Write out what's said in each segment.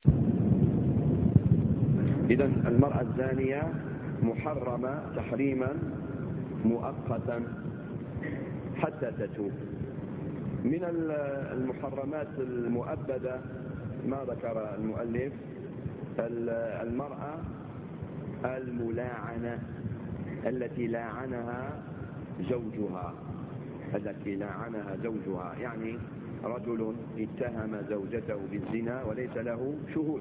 إذن المرأة الزانية محرمة تحريما مؤقتا حتى تتوب. من المحرمات المؤبدة ما ذكر المؤلف المرأة الملاعنة التي لاعنها زوجها، يعني رجل اتهم زوجته بالزنا وليس له شهود،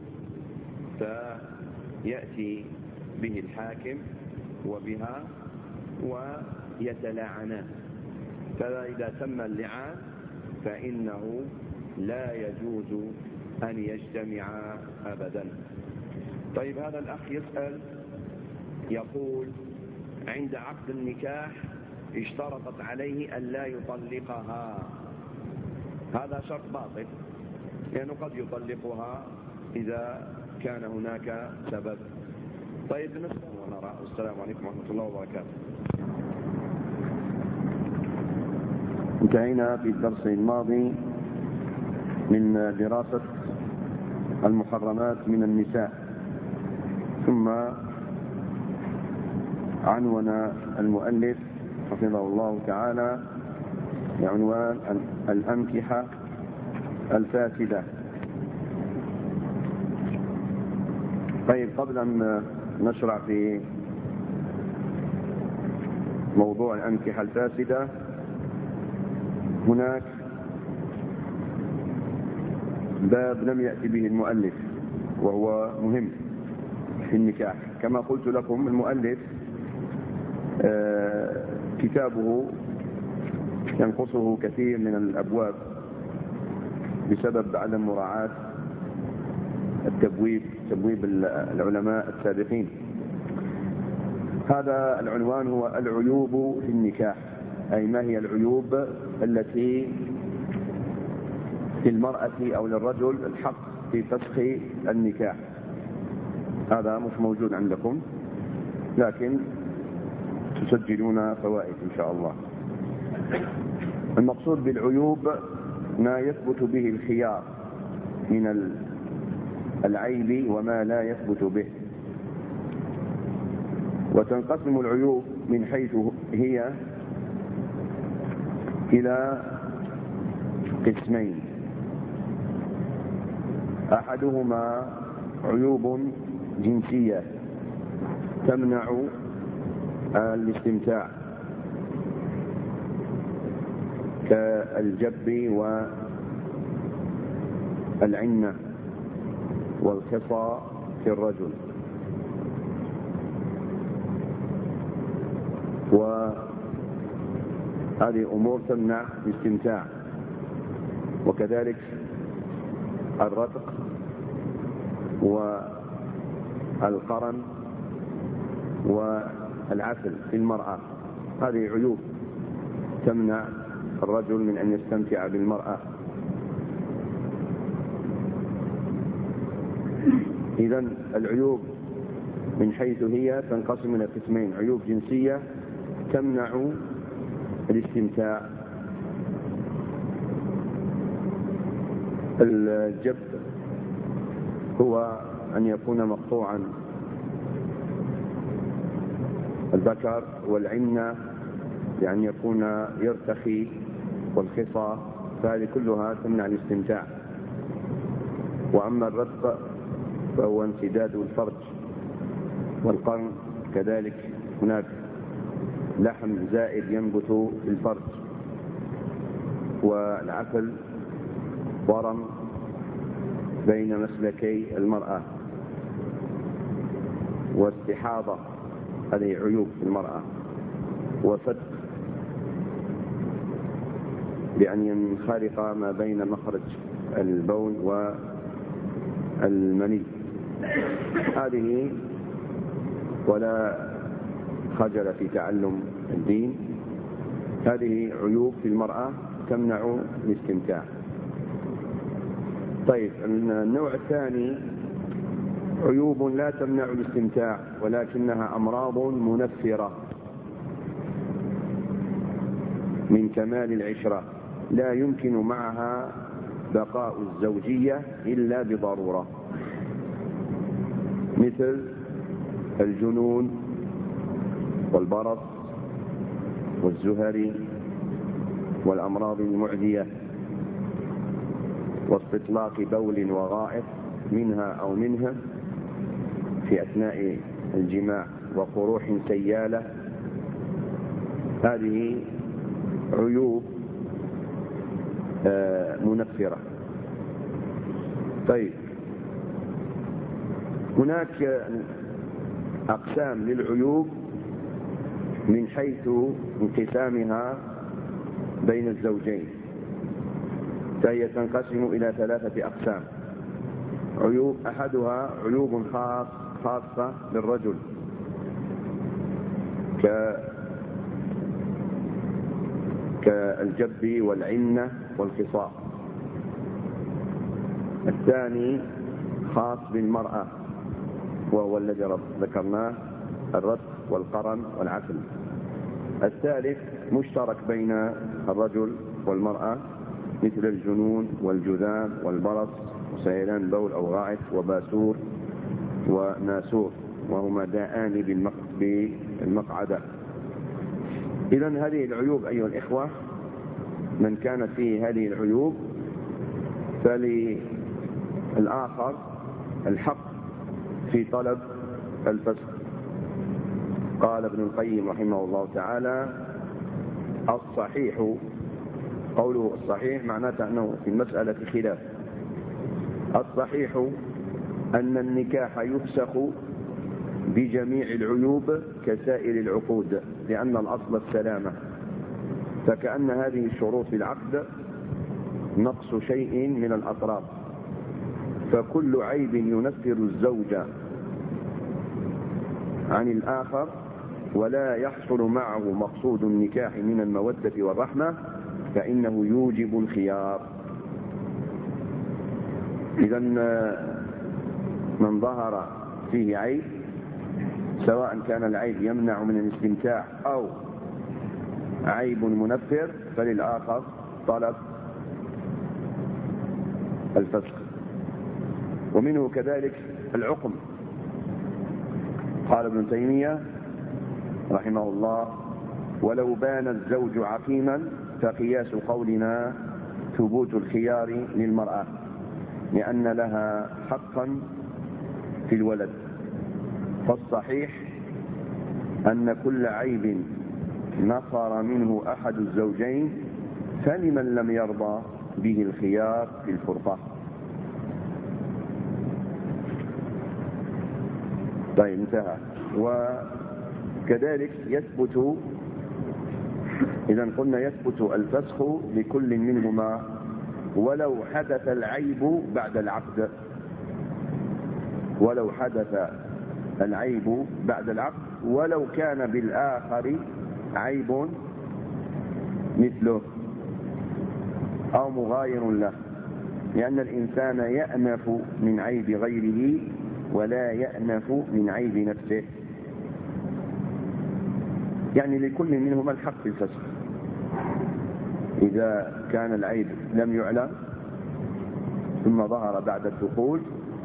فيأتي به الحاكم وبها ويتلاعنان، فإذا تم اللعان فإنه لا يجوز أن يجتمعا أبدا. طيب، هذا الأخ يسأل يقول: عند عقد النكاح اشترطت عليه أن لا يطلقها، هذا شرط باطل، لأنه قد يطلقها إذا كان هناك سبب. طيب، نسأل ونرى. السلام عليكم ورحمة الله وبركاته. انتهينا في الدرس الماضي من دراسة المحرمات من النساء، ثم عنون المؤلف حفظه الله تعالى بعنوان الأنكحة الفاسدة. طيب، قبل أن نشرع في موضوع الأنكحة الفاسدة، هناك باب لم يأتي به المؤلف وهو مهم في النكاح. كما قلت لكم، المؤلف كتابه ينقصه كثير من الأبواب بسبب عدم مراعاة تبويب العلماء السابقين. هذا العنوان هو العيوب في النكاح، أي ما هي العيوب التي للمرأة أو للرجل الحق في فسخ النكاح. هذا مش موجود عندكم، لكن تسجلون فوائد إن شاء الله. المقصود بالعيوب ما يثبت به الخيار من العيب وما لا يثبت به. وتنقسم العيوب من حيث هي إلى قسمين: أحدهما عيوب جنسية تمنع الاستمتاع، كالجب والعنة والخصى في الرجل، وهذه أمور تمنع الاستمتاع. وكذلك الرتق والقرن والعسل في المرأة، هذه عيوب تمنع الرجل من أن يستمتع بالمرأة. إذن العيوب من حيث هي تنقسم إلى قسمين: عيوب جنسية تمنع الاستمتاع. الجب هو أن يكون مقطوعا الذكر، والعنة يعني يكون يرتخي، والخصى، فهذه كلها تمنع الاستمتاع. وأما الرتق فهو انسداد الفرج، والقرن كذلك هناك لحم زائد ينبت في الفرج، والعسل ورم بين مسلكي المرأة، واستحاضة هذه عيوب في المرأة، وفتق بأن ينخرق ما بين مخرج البول والمني، هذه ولا خجل في تعلم الدين، هذه عيوب في المرأة تمنع الاستمتاع. طيب، النوع الثاني عيوب لا تمنع الاستمتاع ولكنها أمراض منفرة من كمال العشرة، لا يمكن معها بقاء الزوجية إلا بضرورة. مثل الجنون والبرص والزهري والأمراض المعدية واستطلاق بول وغائط منها أو منها في أثناء الجماع وقروح سيالة. هذه عيوب منفرة. طيب، هناك أقسام للعيوب من حيث انقسامها بين الزوجين، فهي تنقسم إلى 3 أقسام. عيوب أحدها عيوب خاصة بالرجل كالجب والعنة والخصاء. الثاني خاص بالمرأة وهو الذي ذكرناه، الرتق والقرن والعسل. الثالث مشترك بين الرجل والمرأة مثل الجنون والجذام والبرص وسيلان بول أو غائط وباسور وناسور، وهما داءان بالمقعدة. إذن هذه العيوب أيها الإخوة، من كانت فيه هذه العيوب فللآخر الحق في طلب الفسخ. قال ابن القيم رحمه الله تعالى: الصحيح، قوله الصحيح معناته أنه في المسألة خلاف. الصحيح أن النكاح يفسخ بجميع العيوب كسائر العقود، لأن الأصل السلامة، فكأن هذه الشروط في العقد نقص شيء من الأطراف، فكل عيب ينفر الزوج عن الآخر ولا يحصل معه مقصود النكاح من المودة والرحمة فإنه يوجب الخيار. إذن من ظهر فيه عيب، سواء كان العيب يمنع من الاستمتاع أو عيب منفر، فللآخر طلب الفسخ. ومنه كذلك العقم. قال ابن تيمية رحمه الله: ولو بان الزوج عقيما فقياس قولنا ثبوت الخيار للمرأة، لأن لها حقا في الولد. فالصحيح أن كل عيب نفر منه أحد الزوجين فلمن لم يرضى به الخيار في الفرقة. طيب، انتهى. وكذلك يثبت، إذا قلنا يثبت الفسخ لكل منهما ولو حدث العيب بعد العقد، ولو حدث العيب بعد العقد، ولو كان بالآخر عيب مثله أو مغاير له، لأن الإنسان يأنف من عيب غيره ولا يأنف من عيب نفسه. يعني لكل منهما الحق في الفسخ. إذا كان العيب لم يعلم ثم ظهر بعد الدخول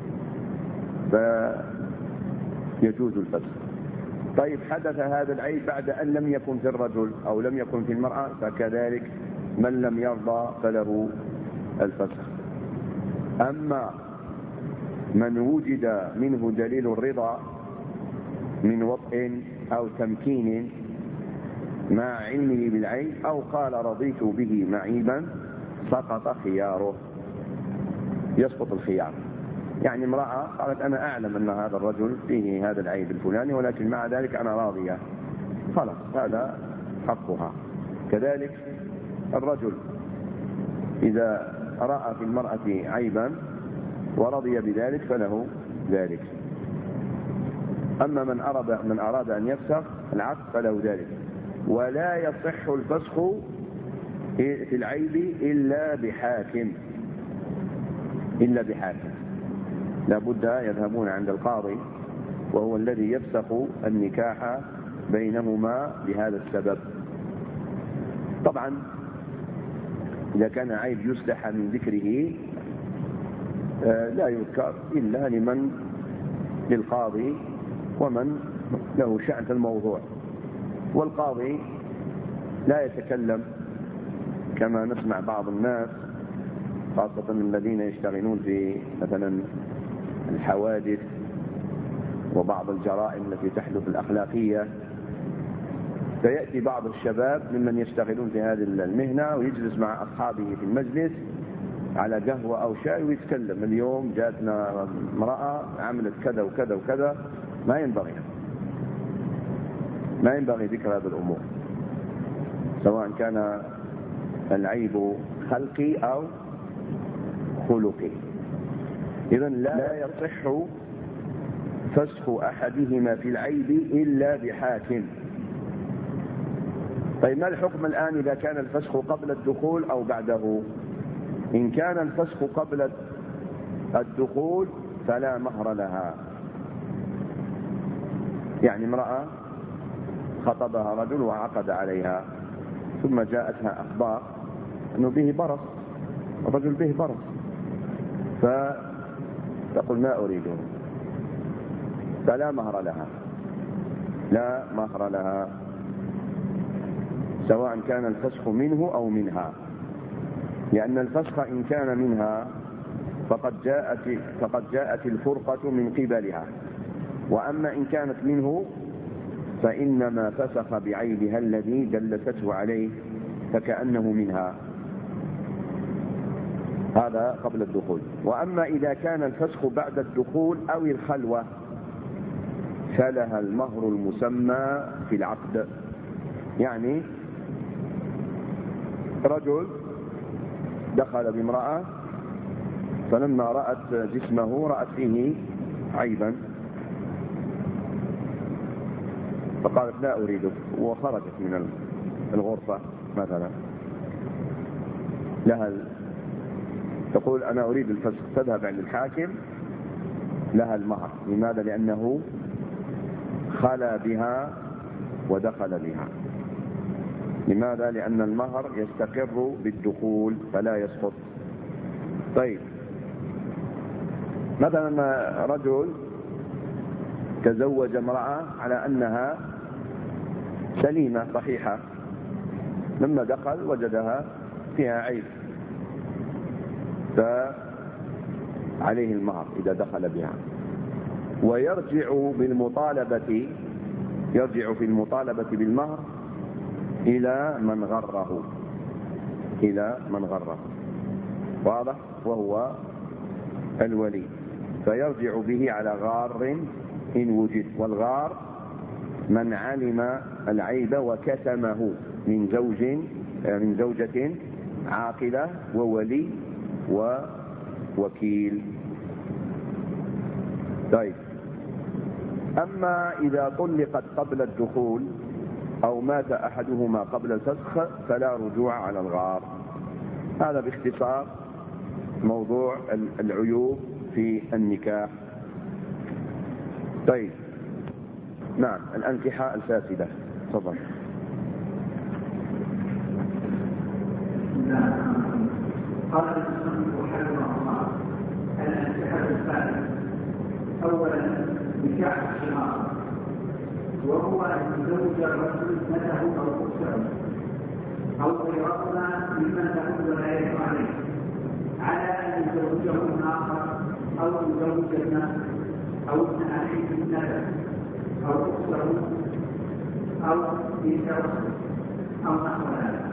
فيجوز الفسخ. طيب، حدث هذا العيب بعد أن لم يكن في الرجل أو لم يكن في المرأة، فكذلك من لم يرضى فله الفسخ. أما من وجد منه دليل الرضا من وطء أو تمكين مع علمه بالعيب، أو قال رضيت به معيبا، سقط خياره، يسقط الخيار. يعني امرأة قالت أنا أعلم أن هذا الرجل فيه هذا العيب الفلاني، ولكن مع ذلك أنا راضية، خلاص هذا حقها. كذلك الرجل إذا رأى في المرأة عيبا ورضي بذلك فله ذلك. أما من أراد أن يفسخ العقد فله ذلك. ولا يصح الفسخ في العيب إلا بحاكم، لا بد يذهبون عند القاضي وهو الذي يفسخ النكاح بينهما بهذا السبب. طبعا إذا كان عيب يستحى من ذكره لا يذكر إلا لمن للقاضي ومن له شأن في الموضوع. والقاضي لا يتكلم كما نسمع بعض الناس، خاصة الذين يشتغلون في مثلا الحوادث وبعض الجرائم التي تحدث الأخلاقية، فيأتي بعض الشباب ممن يشتغلون في هذه المهنة ويجلس مع أصحابه في المجلس على قهوة أو شاي ويتكلم: اليوم جاتنا امرأة عملت كذا وكذا وكذا. ما ينبغي ذكر هذه الأمور، سواء كان العيب خلقي أو خلقي. إذن لا يصح فسخ أحدهما في العيب إلا بحاكم. طيب ما الحكم الآن إذا كان الفسخ قبل الدخول أو بعده؟ إن كان الفسخ قبل الدخول فلا مهر لها. يعني امرأة خطبها رجل وعقد عليها، ثم جاءتها أخبار أنه به برص، الرجل به برص، فتقول: ما أريده، فلا مهر لها، لا مهر لها، سواء كان الفسخ منه أو منها. لأن الفسخ إن كان منها فقد جاءت الفرقة من قبلها، وأما إن كانت منه فإنما فسخ بعيبها الذي جلسته عليه فكأنه منها. هذا قبل الدخول. وأما إذا كان الفسخ بعد الدخول أو الخلوة فلها المهر المسمى في العقد. يعني رجل دخل بامرأة، فلما رأت جسمه رأت فيه عيبا، فقالت: لا أريدك، وخرجت من الغرفة مثلا، لها تقول: أنا أريد الفسخ، تذهب عند الحاكم، لها المهر. لماذا؟ لأنه خلا بها ودخل بها. لماذا؟ لأن المهر يستقر بالدخول فلا يسقط. طيب، مثلا رجل تزوج امرأة على أنها سليمة صحيحة، لما دخل وجدها فيها عيب، فعليه المهر إذا دخل بها. ويرجع في المطالبة بالمهر إلى من غره، واضح؟ وهو الولي، فيرجع به على غار إن وجد. والغار من علم العيب وكتمه من زوجة عاقلة وولي ووكيل. طيب، أما إذا طلقت قبل الدخول أو مات أحدهما قبل الفسخ فلا رجوع على الغار. هذا باختصار موضوع العيوب في النكاح. طيب، نعم، الأنكحة الفاسدة. تفضل. قال المصنف رحمه الله: الأنكحة الفاسدة. أولا نكاح الشمار، وهو أن يزوج الرجل ابنته أو أخته أو غيرهما ممن تكون ولايته عليه، على أن يزوجه آخر أو يزوج ابنه أو ابن أخيه ابنته أو أخته أو بنت أخته أو نحو ذلك.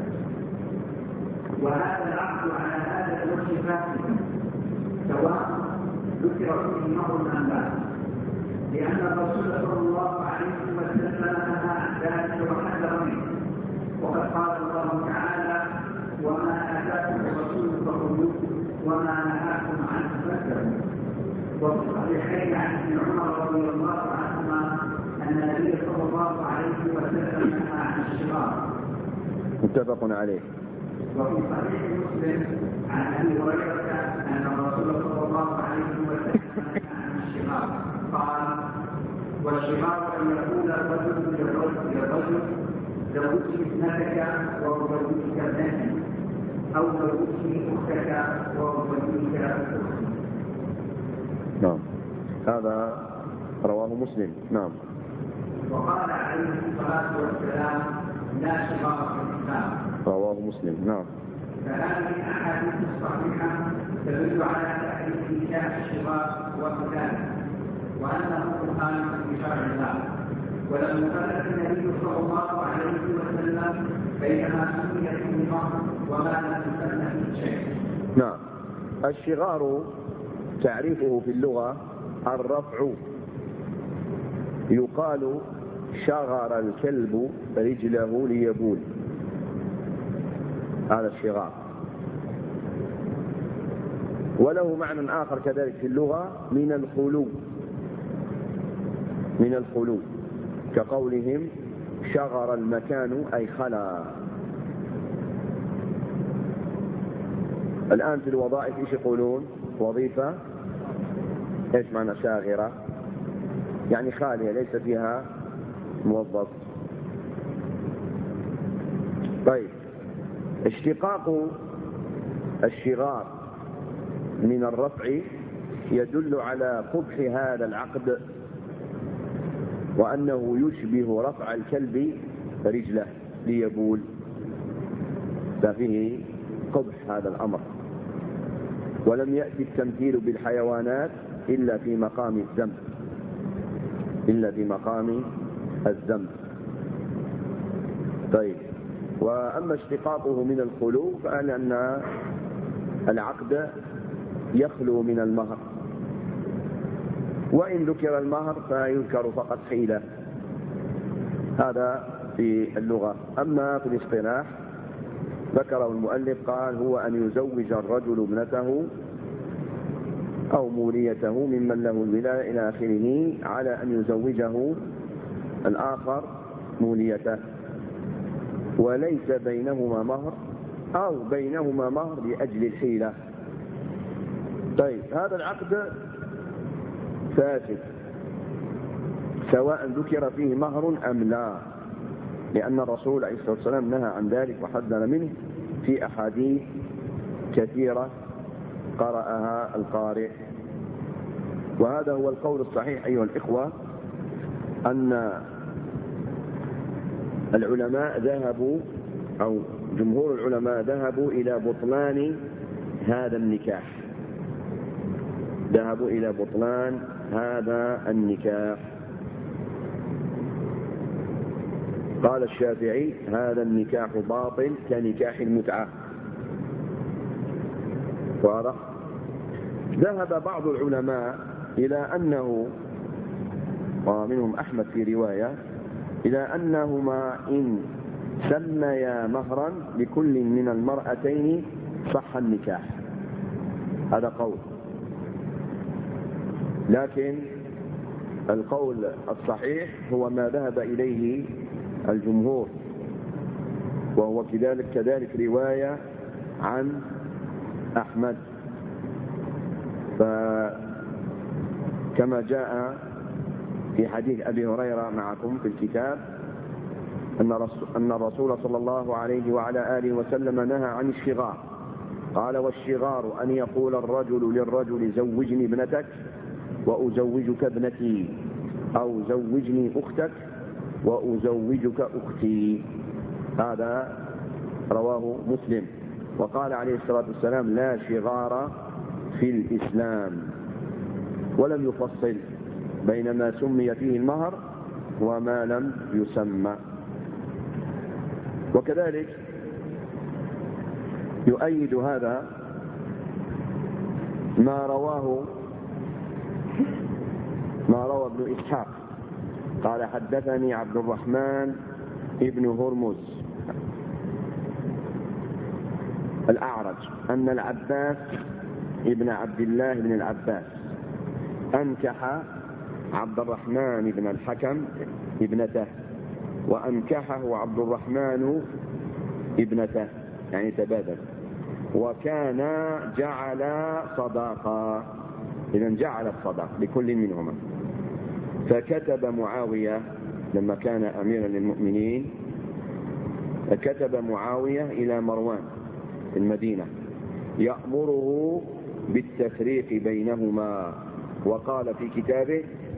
وهذا العقد على هذا الوجه فاسد، سواء ذكر فيه مهر أم لا، لأن الرسول صلى الله عليه وسلم نهى عن ذلك وحذر منه. وقد قال الله تعالى: وما آتاكم الرسول فخذوه وما نهاكم عنه فانتهوا. وفي الصحيحين عن ابن عمر رضي الله عنهما أن النبي صلى الله عليه وسلم نهى عن الشغار، متفق عليه. وفي صحيح مسلم عن أبي هريرة أن الرسول صلى الله عليه وسلم نهى عن الشغار، قال: والشغار أن يقول الرجل للرجل: زوجني ابنتك وأزوجك ابنتي، أو زوجني أختك وأزوجك أختي. نعم، هذا رواه مسلم. نعم. وقال عليه الصلاة والسلام لا شغار في الإسلام، رواه مسلم. نعم. فهذه الأحاديث الصحيحة تدل على تحريم نكاح الشغار وقتاله، وأنه مخالف لشرع الله، ولم يفرق النبي صلى الله عليه وسلم بين ما سمي فيه المهر وما لم يسمى فيه شيء. نعم. الشغار تعريفه في اللغة الرفع، يقال شغر الكلب رجله ليبول، هذا الشغار. وله معنى آخر كذلك في اللغة من الخلو، كقولهم شغر المكان أي خلا. الآن في الوظائف إيش يقولون؟ وظيفة إيش معنى شاغرة؟ يعني خالية ليس فيها موظف. طيب، اشتقاق الشغار من الرفع يدل على قبح هذا العقد، وأنه يشبه رفع الكلب رجله ليبول، ففيه قبح هذا الأمر. ولم يأتي التمثيل بالحيوانات إلا في مقام الذنب. طيب، وأما اشتقاقه من الخلو فأن العقد يخلو من المهر، وإن ذكر المهر فيذكر فقط حيلة، هذا في اللغة. أما في الاصطلاح ذكره المؤلف قال هو أن يزوج الرجل ابنته أو موليته ممن له الولاية إلى آخره، على أن يزوجه الآخر موليته، وليس بينهما مهر أو بينهما مهر لأجل الحيلة. طيب، هذا العقد فاسد سواء ذكر فيه مهر أم لا، لأن الرسول عليه الصلاة والسلام نهى عن ذلك وحذر منه في أحاديث كثيرة قرأها القارئ. وهذا هو القول الصحيح أيها الإخوة، أن العلماء ذهبوا أو جمهور العلماء ذهبوا إلى بطلان هذا النكاح. قال الشافعي هذا النكاح باطل كنكاح المتعة. واضح؟ ذهب بعض العلماء إلى أنه، ومنهم أحمد في رواية، إلى أنهما إن سميا مهرا لكل من المرأتين صح النكاح، هذا قول. لكن القول الصحيح هو ما ذهب إليه الجمهور، وهو كذلك رواية عن أحمد. فكما جاء في حديث أبي هريرة معكم في الكتاب أن الرسول صلى الله عليه وعلى آله وسلم نهى عن الشغار. قال: والشغار أن يقول الرجل للرجل زوجني ابنتك وأزوجك ابنتي، أو زوجني أختك وأزوجك أختي. هذا رواه مسلم. وقال عليه الصلاة والسلام: لا شغار في الإسلام، ولم يفصل بين ما سمي فيه المهر وما لم يسمى. وكذلك يؤيد هذا ما روى ابن إسحاق قال: حدثني عبد الرحمن ابن هرمز الأعرج أن العباس ابن عبد الله بن العباس أنكح عبد الرحمن بن الحكم ابنته، وأنكحه عبد الرحمن ابنته، يعني تبادل، وكان جعل صداقا، إذن جعل الصداق لكل منهما. فكتب معاوية لما كان أميرا للمؤمنين، فكتب معاوية إلى مروان المدينة يأمره بالتفريق بينهما، وقال في كتابه: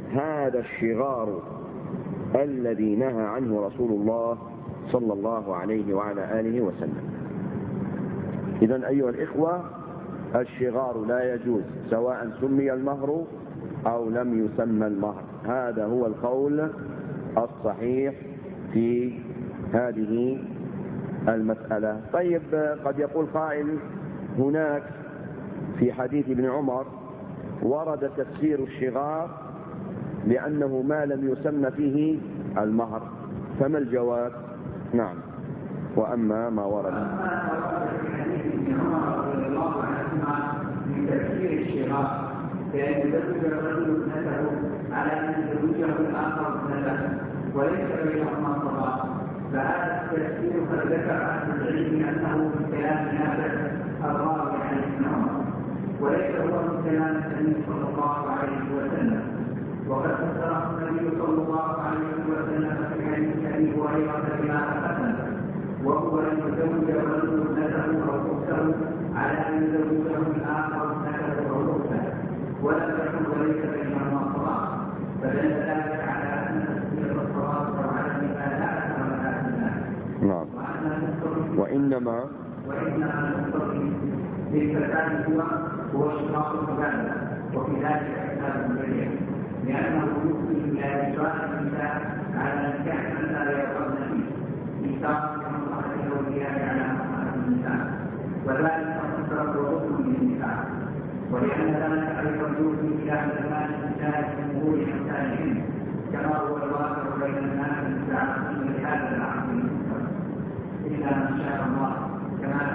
هذا الشغار الذي نهى عنه رسول الله صلى الله عليه وعلى آله وسلم. إذن أيها الإخوة، الشغار لا يجوز سواء سمي المهر أو لم يسمى المهر. هذا هو القول الصحيح في هذه المسألة. طيب، قد يقول قائل هناك في حديث ابن عمر ورد تفسير الشغار لأنه ما لم يسمى فيه المهر، فما الجواب؟ نعم، وأما ما ورد في حديث ابن عمر رضي الله عنهما من تفسير الشغار بأن يزوج الرجل ابنته على أن يزوجه الآخر ابنته وليس بينهما طلاق، فهذا التفسير قد ذكر أهل العلم أنه من كلام نافع الراوي عن ابن عمر وليس هو من كلام النبي صلى الله عليه وسلم. وقد فسره النبي صلى الله عليه وسلم في حديث أبي هريرة بما حسن، وهو أن يزوج الرجل ابنته أو أخته على أن يزوجه الآخر ابنته أو أخته ولم يكن وليس بينهما طلاق، فدل ذلك على أن تسمية الطلاق وعدمها لا أثر لها في الله. نعم. وإنما المقتضي للفساد هو اشتراط المبادئ، وفي ذلك كتاب مبين لأنه يفضي إلى إجراء النساء على نكاح من لا يرغبن فيه ميثاق كمصلحة الأولياء على مصلحة النساء، وذلك مصدر وحكم للنساء، ولأن ذلك أيضا يفضي إلى زمان النساء في أمور أمثالهم كما هو الواقع بين الناس المتعاقدين لهذا العقد المنكر إلا ما شاء الله، كما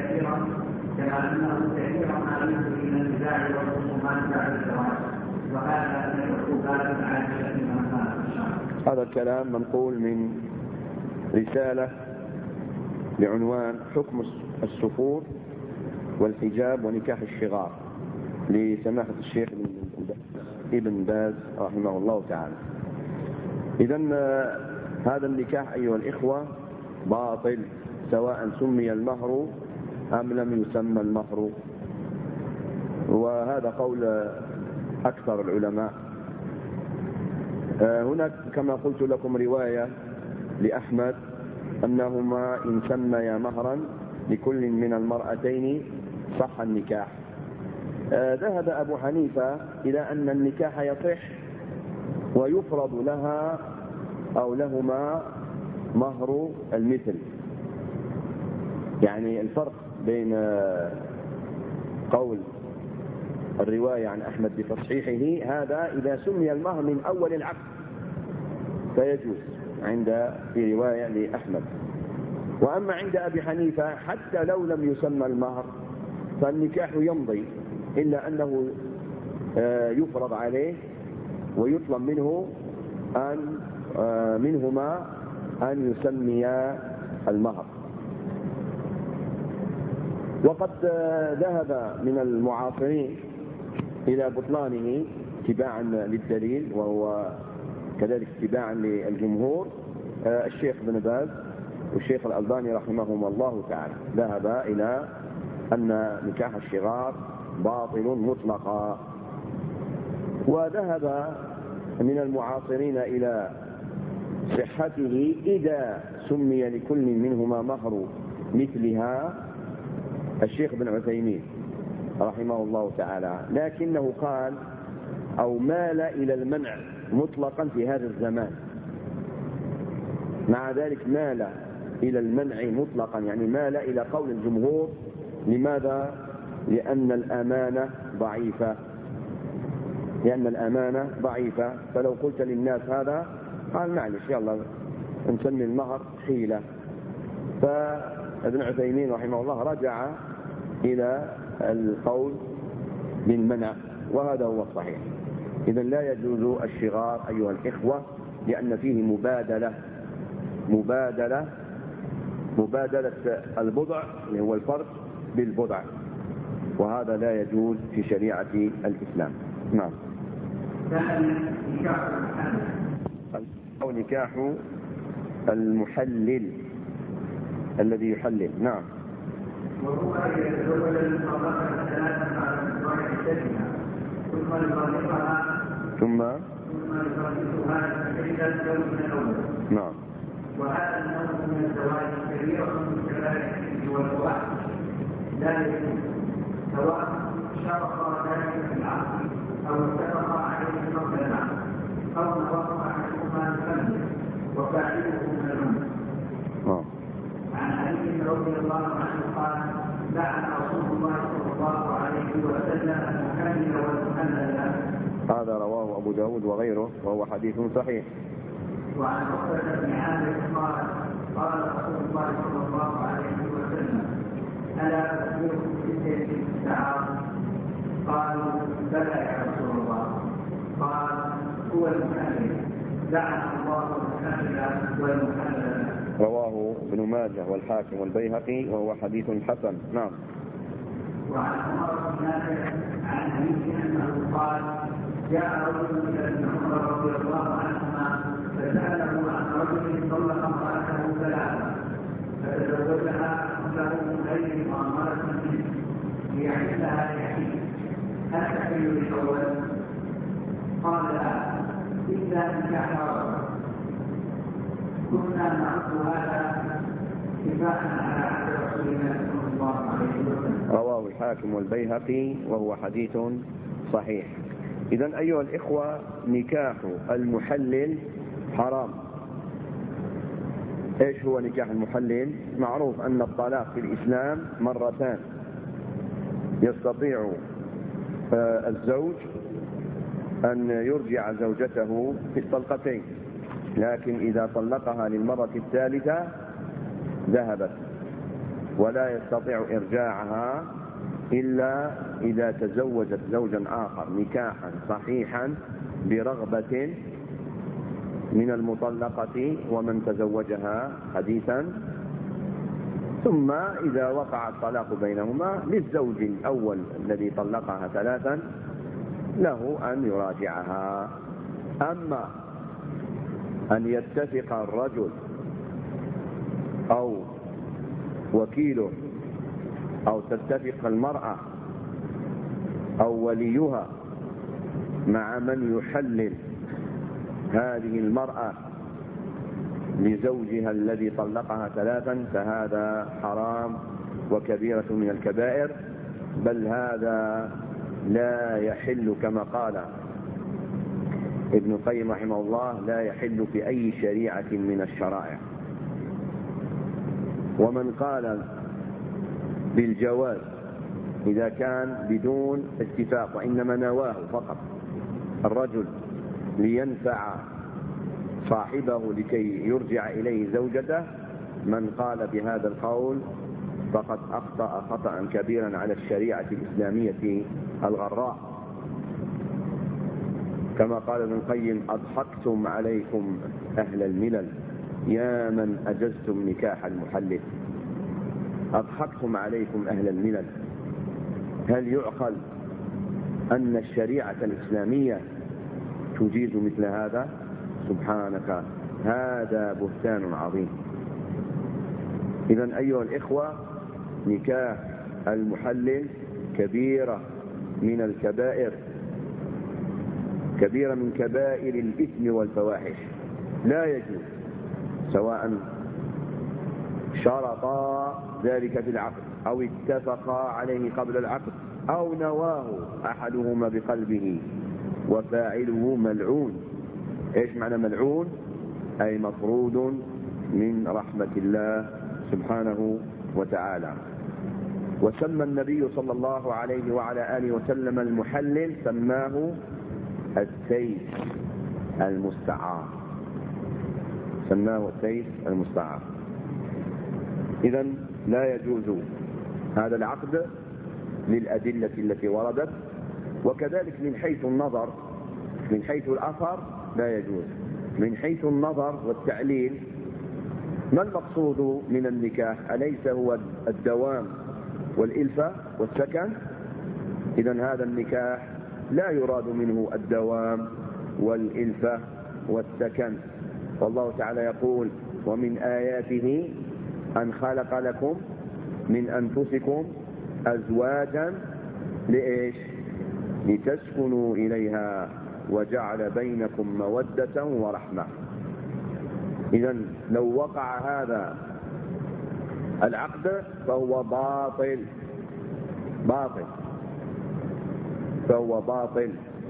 أنه كثيرا ما يفضي إلى النزاع والخصومات بعد الزواج، وهذا من العقوبات العاجلة من الشرع. هذا الكلام منقول من رسالة بعنوان حكم السفور والحجاب ونكاح الشغار لسماحة الشيخ ابن باز رحمه الله تعالى. إذن هذا النكاح أيها الإخوة باطل سواء سمي المهر أم لم يسمى المهر، وهذا قول أكثر العلماء. هناك كما قلت لكم رواية لأحمد أنهما إن سميا مهرا لكل من المرأتين صح النكاح. ذهب أبو حنيفة إلى أن النكاح يصح ويفرض لها أو لهما مهر المثل. يعني الفرق بين قول الرواية عن أحمد بتصحيحه هذا إذا سمي المهر من أول العقد فيجوز في رواية لأحمد، وأما عند أبي حنيفة حتى لو لم يسمى المهر فالنكاح يمضي، إلا أنه يفرض عليه ويطلب منهما أن يسميا المهر. وقد ذهب من المعاصرين إلى بطلانه اتباعا للدليل، وهو كذلك اتباعا للجمهور الشيخ ابن باز والشيخ الألباني رحمهما الله تعالى، ذهب إلى أن نكاح الشغار باطل مطلقا. وذهب من المعاصرين إلى صحته إذا سمي لكل منهما مهر مثلها الشيخ ابن عثيمين رحمه الله تعالى، لكنه قال أو مال إلى المنع مطلقا في هذا الزمان. مع ذلك مال إلى المنع مطلقا، يعني مال إلى قول الجمهور. لماذا؟ لأن الأمانة ضعيفة، فلو قلت للناس هذا قال معلش يلا نسمي المهر حيلة. فابن عثيمين رحمه الله رجع إلى القول بالمنع، وهذا هو الصحيح. إذن لا يجوز الشغار أيها الإخوة، لأن فيه مبادلة البضع اللي هو الفرق بالبضع، وهذا لا يجوز في شريعة الإسلام. نعم. أو نكاح المحلل الذي يحلل. نعم. وهو أن يتزوج المطلقة ثلاثة على مشروع عدتها ثم ثم يفرقها فإذا الزوج من الأول. نعم. وهذا النوع من الزواج كبير من كبائر والفواحش لا يجوز، سواء شرط ذلك في العقل أو اتفق عليه قبل العقد أو نوقع عنهما الفم وفاعله من الأمة. عن علي رضي الله عنه قال: لعن رسول الله صلى الله عليه وسلم المحلل والمحلل له. هذا رواه أبو داود وغيره وهو حديث صحيح. وعن عقبة بن عامر قال: قال رسول الله صلى الله عليه وسلم: ألا أخبركم بشيء في الساعة؟ قالوا: بلى يا رسول الله. قال: هو المحلل، لعن الله المحلل والمحلل. رواه ابن ماجه والحاكم والبيهقي وهو حديث حسن. نعم. وعن عمر بن نافع عن أبيه أنه قال: جاء رجل إلى ابن عمر رضي الله عنهما فسأله عن رجل طلق امرأته ثلاثة فتزوجها له من غير مؤامرة منه ليحلها ليحيي، هل تحل للأول؟ قال: لا، إلا نكاح رجل. كنا نعد هذا اتفاقا على عهد رسول الله صلى الله عليه وسلم. رواه الحاكم والبيهقي وهو حديث صحيح. إذن أيها الإخوة، نكاح المحلل حرام. إيش هو نكاح المحلل؟ معروف أن الطلاق في الإسلام مرتان، يستطيع الزوج أن يرجع زوجته في الطلقتين، لكن إذا طلقها للمرة الثالثة ذهبت، ولا يستطيع إرجاعها إلا إذا تزوجت زوجا آخر نكاحا صحيحا برغبة من المطلقة ومن تزوجها حديثا، ثم إذا وقع الطلاق بينهما للزوج الأول الذي طلقها ثلاثا له أن يراجعها. أما أن يتفق الرجل أو وكيله أو تتفق المرأة أو وليها مع من يحلل هذه المرأة لزوجها الذي طلقها ثلاثا، فهذا حرام وكبيرة من الكبائر، بل هذا لا يحل كما قال ابن القيم رحمه الله: لا يحل في أي شريعة من الشرائع. ومن قال بالجواز إذا كان بدون اتفاق وإنما نواه فقط الرجل لينفع صاحبه لكي يرجع إليه زوجته، من قال بهذا القول فقد أخطأ خطأ كبيرا على الشريعة الإسلامية الغراء، كما قال ابن القيم: أضحكتم عليكم أهل الملل يا من أجزتم نكاح المحلل. أضحكتم عليكم أهل الملل. هل يعقل أن الشريعة الإسلامية تجيز مثل هذا؟ سبحانك، هذا بهتان عظيم. إذن أيها الإخوة، نكاح المحلل كبيرة من الكبائر، كبيرة من كبائر الإثم والفواحش، لا يجوز، سواء شرطا ذلك في العقد أو اتفقا عليه قبل العقد أو نواه أحدهما بقلبه، وفاعله ملعون. إيش معنى ملعون؟ أي مطرود من رحمة الله سبحانه وتعالى. وسمى النبي صلى الله عليه وعلى آله وسلم المحلل، سماه السيف المستعار، سماه السيف المستعار. إذن لا يجوز هذا العقد للأدلة التي وردت، وكذلك من حيث النظر، من حيث الأثر لا يجوز. من حيث النظر والتعليل، ما المقصود من النكاح؟ أليس هو الدوام والإلفة والسكن؟ إذن هذا النكاح لا يراد منه الدوام والإلفة والسكن. والله تعالى يقول: ومن آياته أن خلق لكم من أنفسكم أزواجا لإيش؟ لتسكنوا إليها وجعل بينكم مودة ورحمة. إذن لو وقع هذا العقد فهو باطل،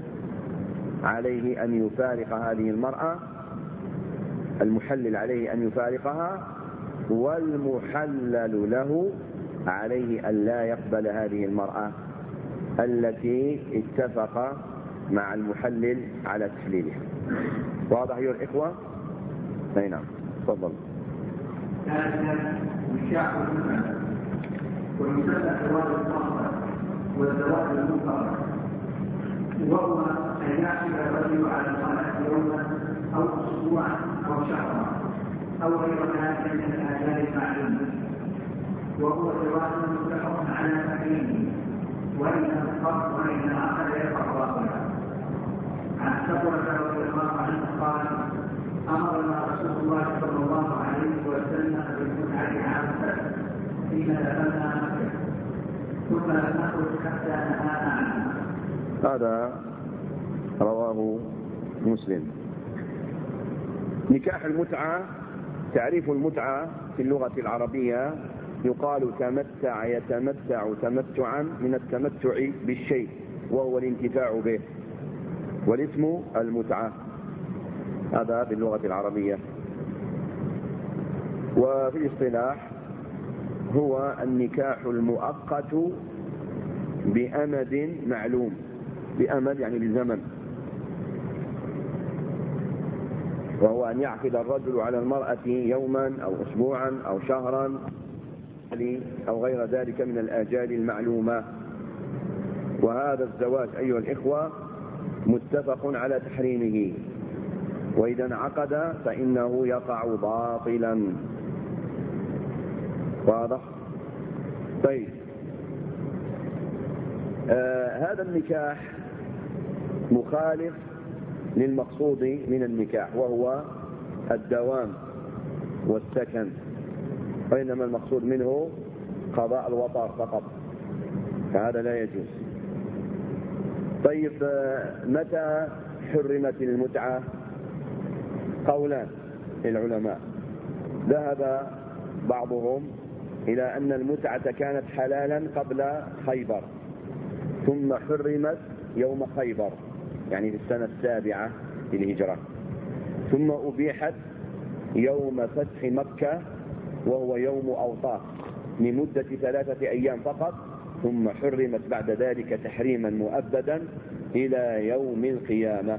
عليه أن يفارق هذه المرأة، المحلل عليه أن يفارقها، والمحلل له عليه أن لا يقبل هذه المرأة التي اتفق مع المحلل على تحليلها. واضح أيها الإخوة؟ أي نعم، تفضل. ثالثا نكاح المتعة، ويسمى زواج الطهر والزواج المنكر، وهو أن يعقد الرجل على المرأة يوما أو أسبوعا أو شهرا أو غير ذلك من الآجال المعلومة، وهو زواج متفق على تحريمه، وإن عقد يقع باطلا. عن سمرة رضي الله عنه قال: أمرنا رسول الله صلى الله عليه وسلم بالمتعة عامة حين دخلنا مكة، ثم لم نخرج حتى نهانا عنها. هذا رواه مسلم. نكاح المتعة، تعريف المتعة في اللغة العربية يقال يتمتع تمتعا من التمتع بالشيء، وهو الانتفاع به، والاسم المتعة. هذا باللغة العربية. وفي الاصطلاح هو النكاح المؤقت بأمد معلوم، بأمد يعني بزمن، وهو أن يعقد الرجل على المرأة يوما أو أسبوعا أو شهرا أو غير ذلك من الآجال المعلومة. وهذا الزواج أيها الإخوة متفق على تحريمه، وإذا انعقد فإنه يقع باطلا. واضح؟ طيب، هذا النكاح مخالف للمقصود من النكاح، وهو الدوام والسكن، وإنما المقصود منه قضاء الوطر فقط، فهذا لا يجوز. طيب، متى حرمت المتعة؟ قولان للعلماء. ذهب بعضهم إلى أن المتعة كانت حلالا قبل خيبر، ثم حرمت يوم خيبر، يعني في السنة 7 للهجرة، ثم أبيحت يوم فتح مكة وهو يوم أوطاس لمدة 3 أيام فقط، ثم حرمت بعد ذلك تحريما مؤبدا إلى يوم القيامة.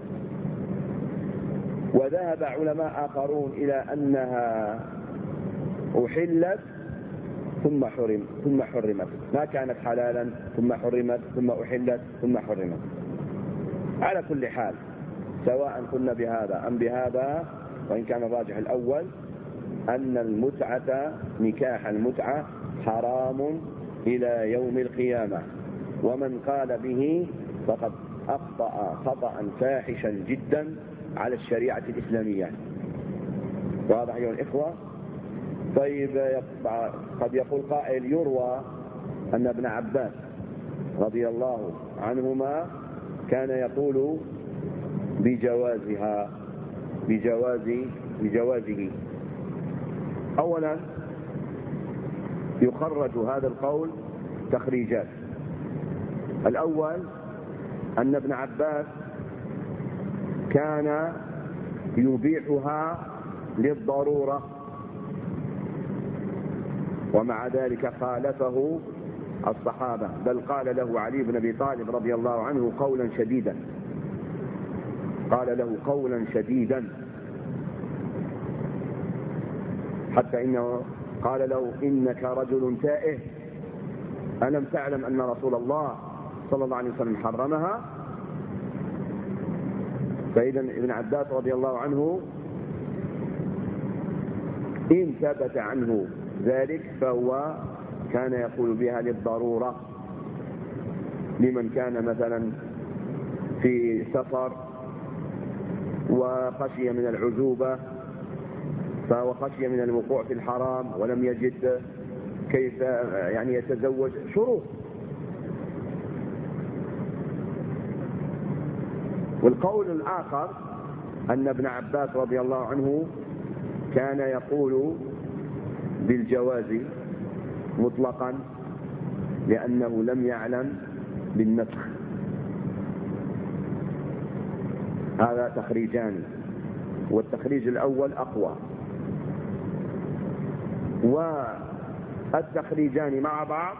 وذهب علماء آخرون إلى أنها أحلت ثم حرمت، ما كانت حلالا ثم حرمت ثم أحلت ثم حرمت. على كل حال، سواء قلنا بهذا أم بهذا، وإن كان الراجح الأول أن المتعة، نكاح المتعة حرام إلى يوم القيامة، ومن قال به فقد أخطأ خطأ فاحشا جدا على الشريعة الإسلامية. واضح أيها الإخوة؟ طيب، قد يقول قائل: يروى أن ابن عباس رضي الله عنهما كان يقول بجوازه. أولا يخرج هذا القول تخريجات. الأول أن ابن عباس كان يبيحها للضرورة، ومع ذلك خالفه الصحابة، بل قال له علي بن أبي طالب رضي الله عنه قولا شديدا، حتى إنه قال له: إنك رجل تائه، ألم تعلم أن رسول الله صلى الله عليه وسلم حرمها؟ فإذا ابن عباس رضي الله عنه إن ثبت عنه ذلك فهو كان يقول بها للضرورة، لمن كان مثلا في سفر وخشي من العزوبة، فهو خشي من الوقوع في الحرام ولم يجد كيف يعني يتزوج. شروط. والقول الآخر أن ابن عباس رضي الله عنه كان يقول بالجواز مطلقا لأنه لم يعلم بالنسخ. هذا تخريجان، والتخريج الأول أقوى، والتخريجان مع بعض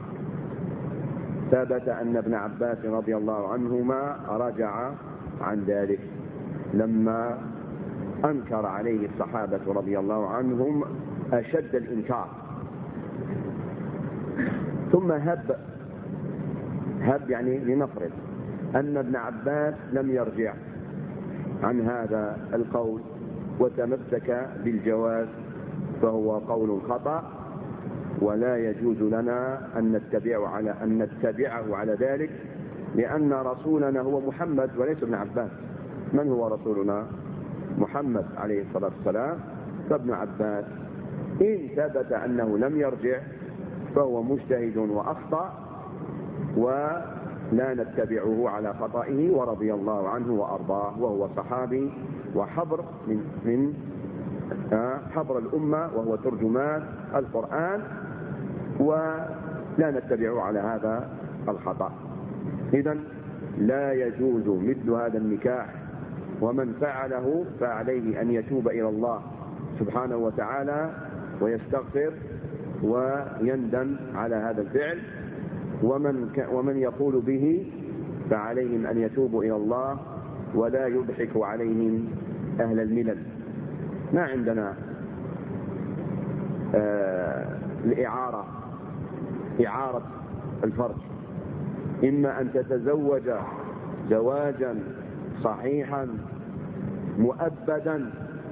ثبت أن ابن عباس رضي الله عنهما رجع عن ذلك لما أنكر عليه الصحابة رضي الله عنهم أشد الإنكار، ثم هب يعني لنفرض أن ابن عباس لم يرجع عن هذا القول وتمسك بالجواز، فهو قول خطأ، ولا يجوز لنا أن نتبعه على ذلك، لأن رسولنا هو محمد وليس ابن عباس. من هو رسولنا؟ محمد عليه الصلاة والسلام. فابن عباس إن ثبت أنه لم يرجع فهو مجتهد وأخطأ، ولا نتبعه على خطئه، ورضي الله عنه وأرضاه، وهو صحابي وحبر من حبر الأمة، وهو ترجمان القرآن، ولا نتبعه على هذا الخطأ. إذن لا يجوز مثل هذا النكاح، ومن فعله فعليه أن يتوب إلى الله سبحانه وتعالى ويستغفر ويندم على هذا الفعل، ومن يقول به فعليهم أن يتوبوا إلى الله ولا يضحك عليهم أهل الملل. ما عندنا إعارة الفرج، إما أن تتزوج زواجا صحيحا مؤبدا،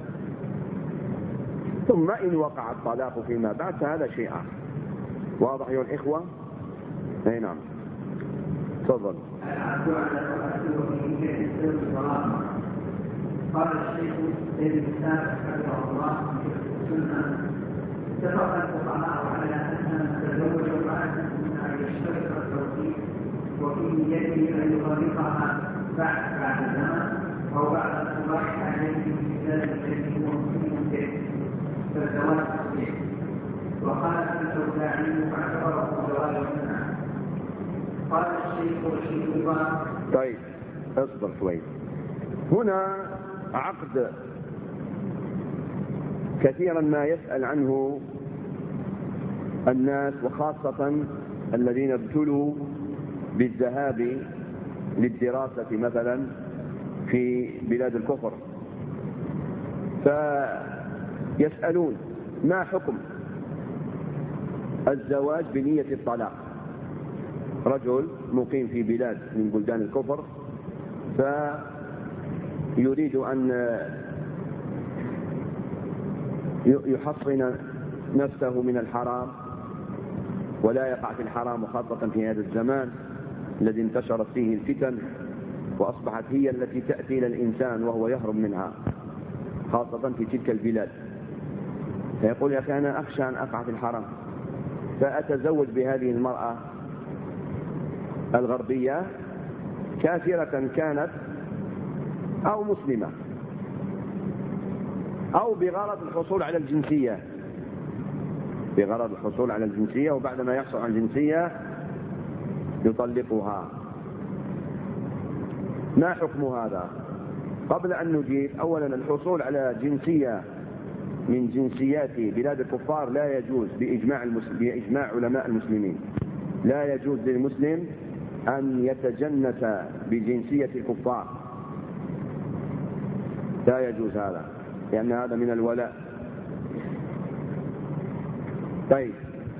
ثم إن وقع الطلاق فيما بعد فهذا شيء آخر. واضح أيها الإخوة؟ أي نعم، تفضل. قال الشيخ سيد الإسلام حفظه الله في السنة: اتفق الفقهاء على أن من تزوج امرأة أن يشترط التوحيد وفي نيته أن يطلقها بعد زمان أو بعد الصلاح عليه في ذلك الذي هو مسلم به فالزواج صحيح. وقال الأوزاعي فاعتبره زواج منها. قال الشيخ رشيد الله. طيب اصبر شوي. هنا عقد كثيرا ما يسأل عنه الناس، وخاصة الذين ابتلوا بالذهاب للدراسة مثلا في بلاد الكفر، فيسألون ما حكم الزواج بنية الطلاق. رجل مقيم في بلاد من بلدان الكفر فيريد أن يحصن نفسه من الحرام ولا يقع في الحرام، وخاصة في هذا الزمان الذي انتشرت فيه الفتن وأصبحت هي التي تأتي إلى الإنسان وهو يهرب منها، خاصة في تلك البلاد. فيقول: يا أخي أنا أخشى أن أقع في الحرام، فأتزوج بهذه المرأة الغربية كافرة كانت أو مسلمة، أو بغرض الحصول على الجنسية، وبعد ما يحصل على الجنسية يطلقها. ما حكم هذا؟ قبل أن نجيب، أولا الحصول على جنسية من جنسيات بلاد الكفار لا يجوز بإجماع علماء المسلمين. لا يجوز للمسلم أن يتجنس بجنسية الكفار، لا يجوز هذا، لأن هذا من الولاء. طيب،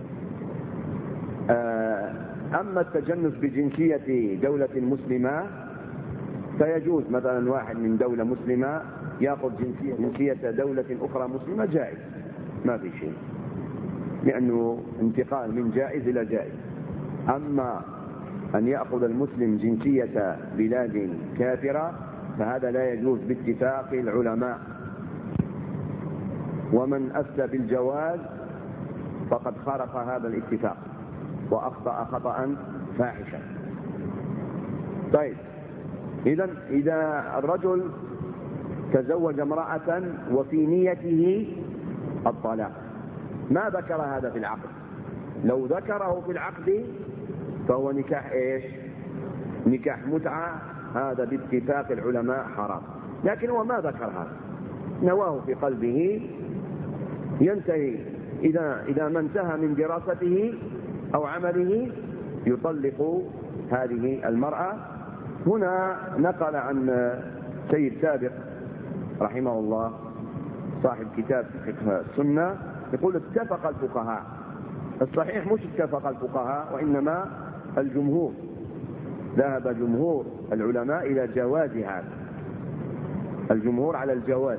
أما التجنس بجنسية دولة مسلمة فيجوز. مثلا واحد من دولة مسلمة يأخذ جنسية دولة أخرى مسلمة، جائز، ما في شيء، لأنه انتقال من جائز إلى جائز. أما أن يأخذ المسلم جنسية بلاد كافرة فهذا لا يجوز باتفاق العلماء. ومن أفتى بالجواز فقد خرق هذا الاتفاق وأخطأ خطأ فاحشا. طيب، إذا الرجل تزوج امرأة وفي نيته الطلاق ما ذكر هذا في العقد، لو ذكره في العقد فهو نكاح إيش؟ نكاح متعة، هذا باتفاق العلماء حرام. لكن هو ما ذكر هذا، نواه في قلبه، ينتهي إذا ما انتهى من دراسته أو عمله يطلق هذه المرأة. هنا نقل عن سيد سابق رحمه الله صاحب كتاب فقه السنة يقول اتفق الفقهاء. الصحيح مش اتفق الفقهاء، وإنما الجمهور، ذهب جمهور العلماء إلى جواز هذا، الجمهور على الجواز،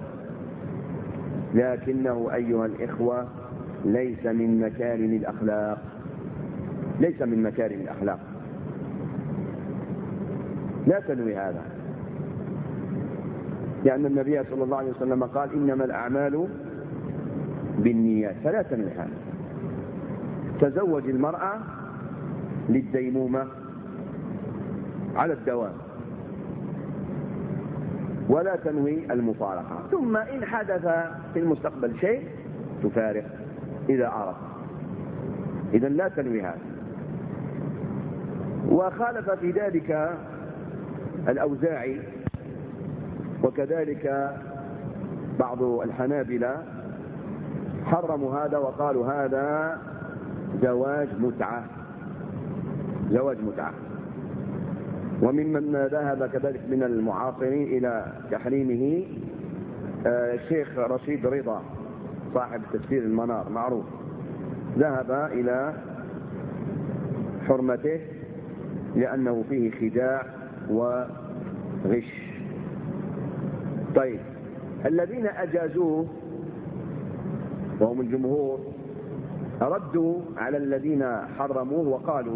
لكنه أيها الإخوة ليس من مكارم الأخلاق، ليس من مكارم الأخلاق، لا تنوي هذا، لأن النبي صلى الله عليه وسلم قال إنما الأعمال بالنيات، فلا تنوي هذا. تزوج المرأة للديمومة على الدوام ولا تنوي المفارقة، ثم إن حدث في المستقبل شيء تفارق إذا أردت، إذن لا تنوي هذا. وخالف في ذلك الأوزاعي وكذلك بعض الحنابلة، حرموا هذا وقالوا هذا زواج متعة، زواج متعة. وممن ذهب كذلك من المعاصرين إلى تحريمه الشيخ رشيد رضا صاحب تفسير المنار معروف، ذهب إلى حرمته لأنه فيه خداع وغش. طيب الذين أجازوه وهم الجمهور ردوا على الذين حرموه وقالوا،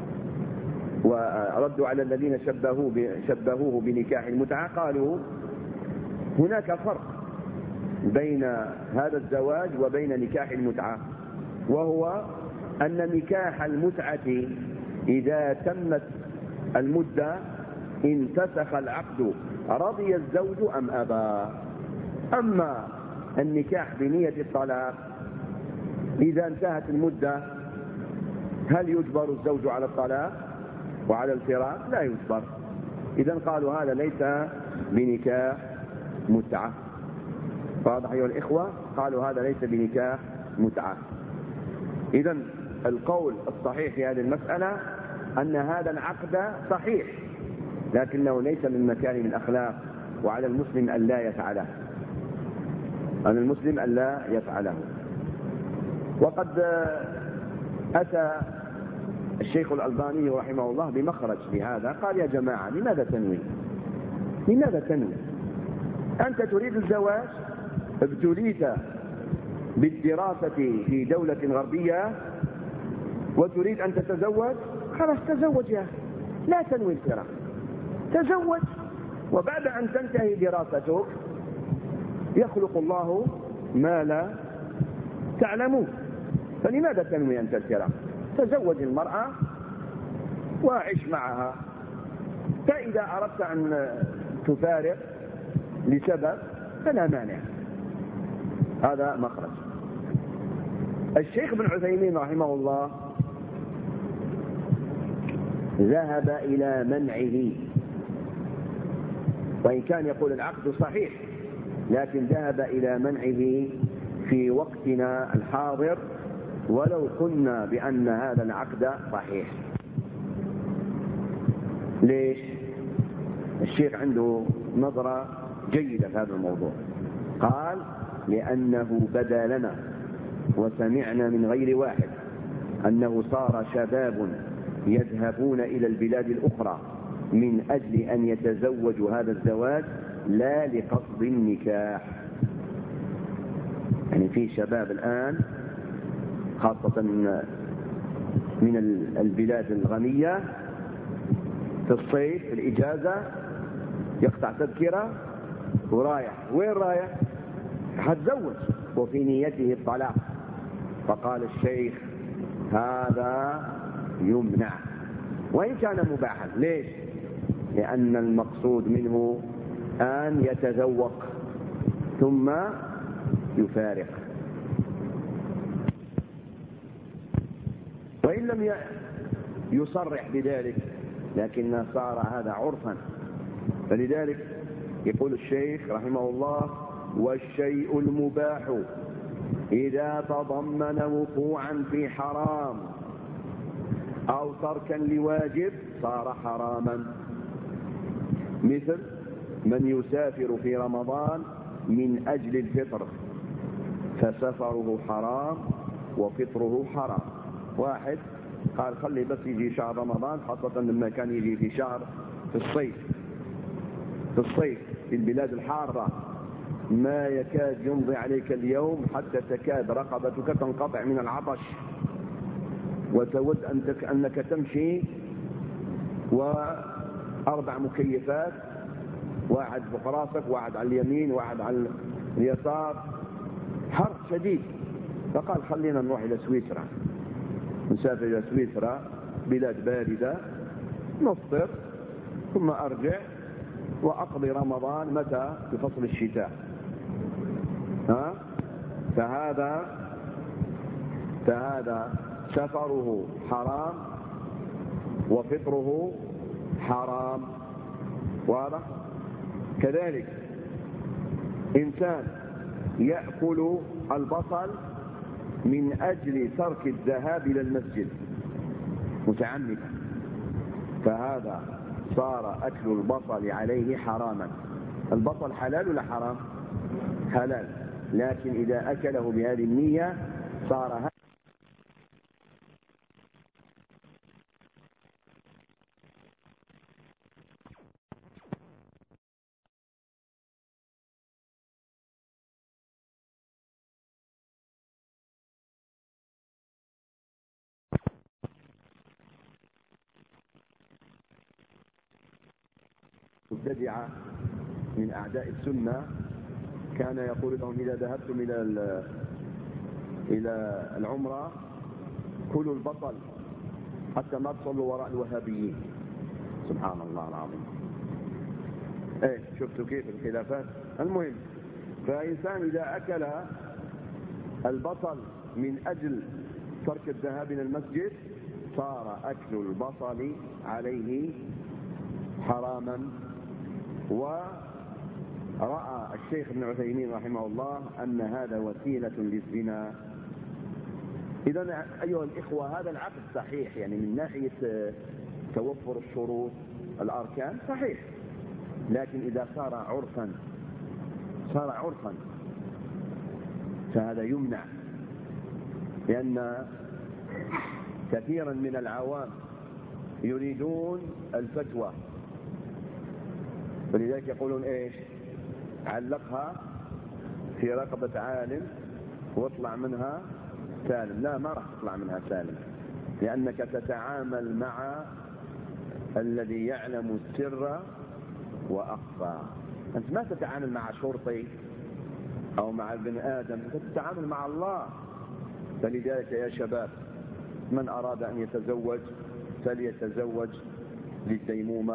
وردوا على الذين شبهوه بنكاح المتعة، قالوا هناك فرق بين هذا الزواج وبين نكاح المتعة، وهو أن نكاح المتعة إذا تمت المدة انفسخ العقد رضي الزوج أم أبى. أما النكاح بنية الطلاق إذا انتهت المدة هل يجبر الزوج على الطلاق وعلى الفراق؟ لا يجبر. إذن قالوا هذا ليس بنكاح متعة. واضح أيها الإخوة؟ قالوا هذا ليس بنكاح متعة. إذن القول الصحيح في هذه المسألة أن هذا العقد صحيح لكنه ليس من مكارم الأخلاق، وعلى المسلم أن لا يفعله، على المسلم أن لا يفعله. وقد أتى الشيخ الألباني رحمه الله بمخرج لهذا، قال يا جماعة لماذا تنوي؟ لماذا تنوي؟ أنت تريد الزواج، ابتليت بالدراسة في دولة غربية وتريد أن تتزوج، خلاص تزوج يا أخي، لا تنوي الفراق، تزوج، وبعد أن تنتهي دراستك يخلق الله ما لا تعلمون. فلماذا تنوي أنت الفراق؟ تزوج المرأة وعش معها، فإذا أردت أن تفارق لسبب فلا مانع. هذا مخرج. الشيخ ابن عثيمين رحمه الله ذهب إلى منعه، وإن كان يقول العقد صحيح لكن ذهب إلى منعه في وقتنا الحاضر ولو قلنا بأن هذا العقد صحيح. ليش؟ الشيخ عنده نظرة جيدة في هذا الموضوع. قال لأنه بدا لنا وسمعنا من غير واحد أنه صار شباب يذهبون إلى البلاد الأخرى من أجل أن يتزوجوا هذا الزواج لا لقصد النكاح. يعني في شباب الآن خاصة من البلاد الغنية في الصيف الإجازة يقطع تذكرة ورايح. وين رايح؟ هتزوج وفي نيته الطلاق. فقال الشيخ هذا يمنع وإن كان مباحا. ليش؟ لأن المقصود منه أن يتذوق ثم يفارق. وإن لم يصرح بذلك لكن صار هذا عرفا. فلذلك يقول الشيخ رحمه الله: والشيء المباح إذا تضمن وقوعا في حرام أو تركا لواجب صار حراما، مثل من يسافر في رمضان من أجل الفطر فسفره حرام وفطره حرام. واحد قال خلي بس يجي شهر رمضان، خاصة لما كان يجي في شهر في الصيف في البلاد الحارة ما يكاد يمضي عليك اليوم حتى تكاد رقبتك تنقطع من العطش وتود أنك تمشي وأربع مكيفات، واحد فوق راسك واحد على اليمين واحد على اليسار، حر شديد. فقال خلينا نروح إلى سويسرا، نسافر إلى سويسرا بلاد باردة، نفطر ثم أرجع وأقضي رمضان متى؟ في فصل الشتاء. فهذا سفره حرام وفطره حرام. واضح؟ كذلك إنسان يأكل البصل من أجل ترك الذهاب إلى المسجد متعمدا، فهذا صار أكل البصل عليه حراما. البصل حلال ولا حرام؟ حلال، لكن إذا أكله بهذه النية صار مبتدعة من أعداء السنة كان يقول لهم إذا ذهبتم إلى العمرة كلوا البصل حتى ما تصلوا وراء الوهابيين. سبحان الله العظيم. شفتوا كيف الخلافات؟ المهم، فإنسان إذا أكل البصل من أجل ترك الذهاب إلى المسجد صار أكل البصل عليه حراما. ورأى الشيخ ابن عثيمين رحمه الله أن هذا وسيلة للزنا. إذن أيها الإخوة هذا العقد صحيح، يعني من ناحية توفر الشروط الأركان صحيح، لكن إذا صار عرفا فهذا يمنع، لأن كثيرا من العوام يريدون الفتوى، ولذلك يقولون ايش؟ علقها في رقبة عالم واطلع منها سالم. لا، ما راح تطلع منها سالم، لأنك تتعامل مع الذي يعلم السر وأخفى. أنت ما تتعامل مع شرطي أو مع ابن آدم، أنت تتعامل مع الله. فلذلك يا شباب من أراد أن يتزوج فليتزوج للديمومة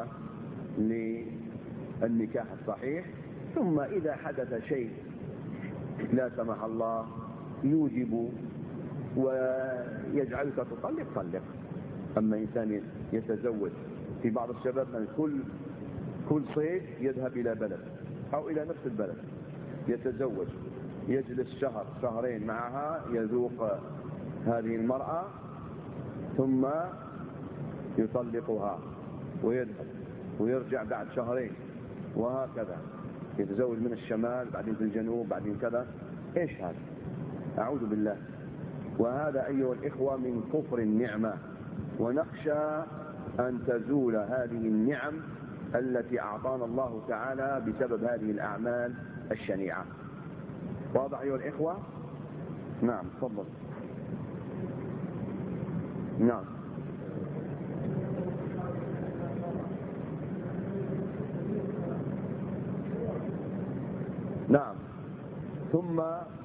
للنكاح الصحيح، ثم إذا حدث شيء لا سمح الله يوجب ويجعلك طلق. أما إنسان يتزوج، في بعض الشباب كل صيف يذهب إلى بلد أو إلى نفس البلد يتزوج، يجلس شهر شهرين معها يذوق هذه المرأة ثم يطلقها ويذهب ويرجع بعد شهرين، وهكذا يتزوج من الشمال بعدين في الجنوب بعدين كذا. ايش هذا؟ اعوذ بالله. وهذا ايها الاخوة من كفر النعمة، ونخشى ان تزول هذه النعم التي اعطانا الله تعالى بسبب هذه الاعمال الشنيعة. واضح ايها الاخوة؟ نعم تفضل. نعم. نعم. ثم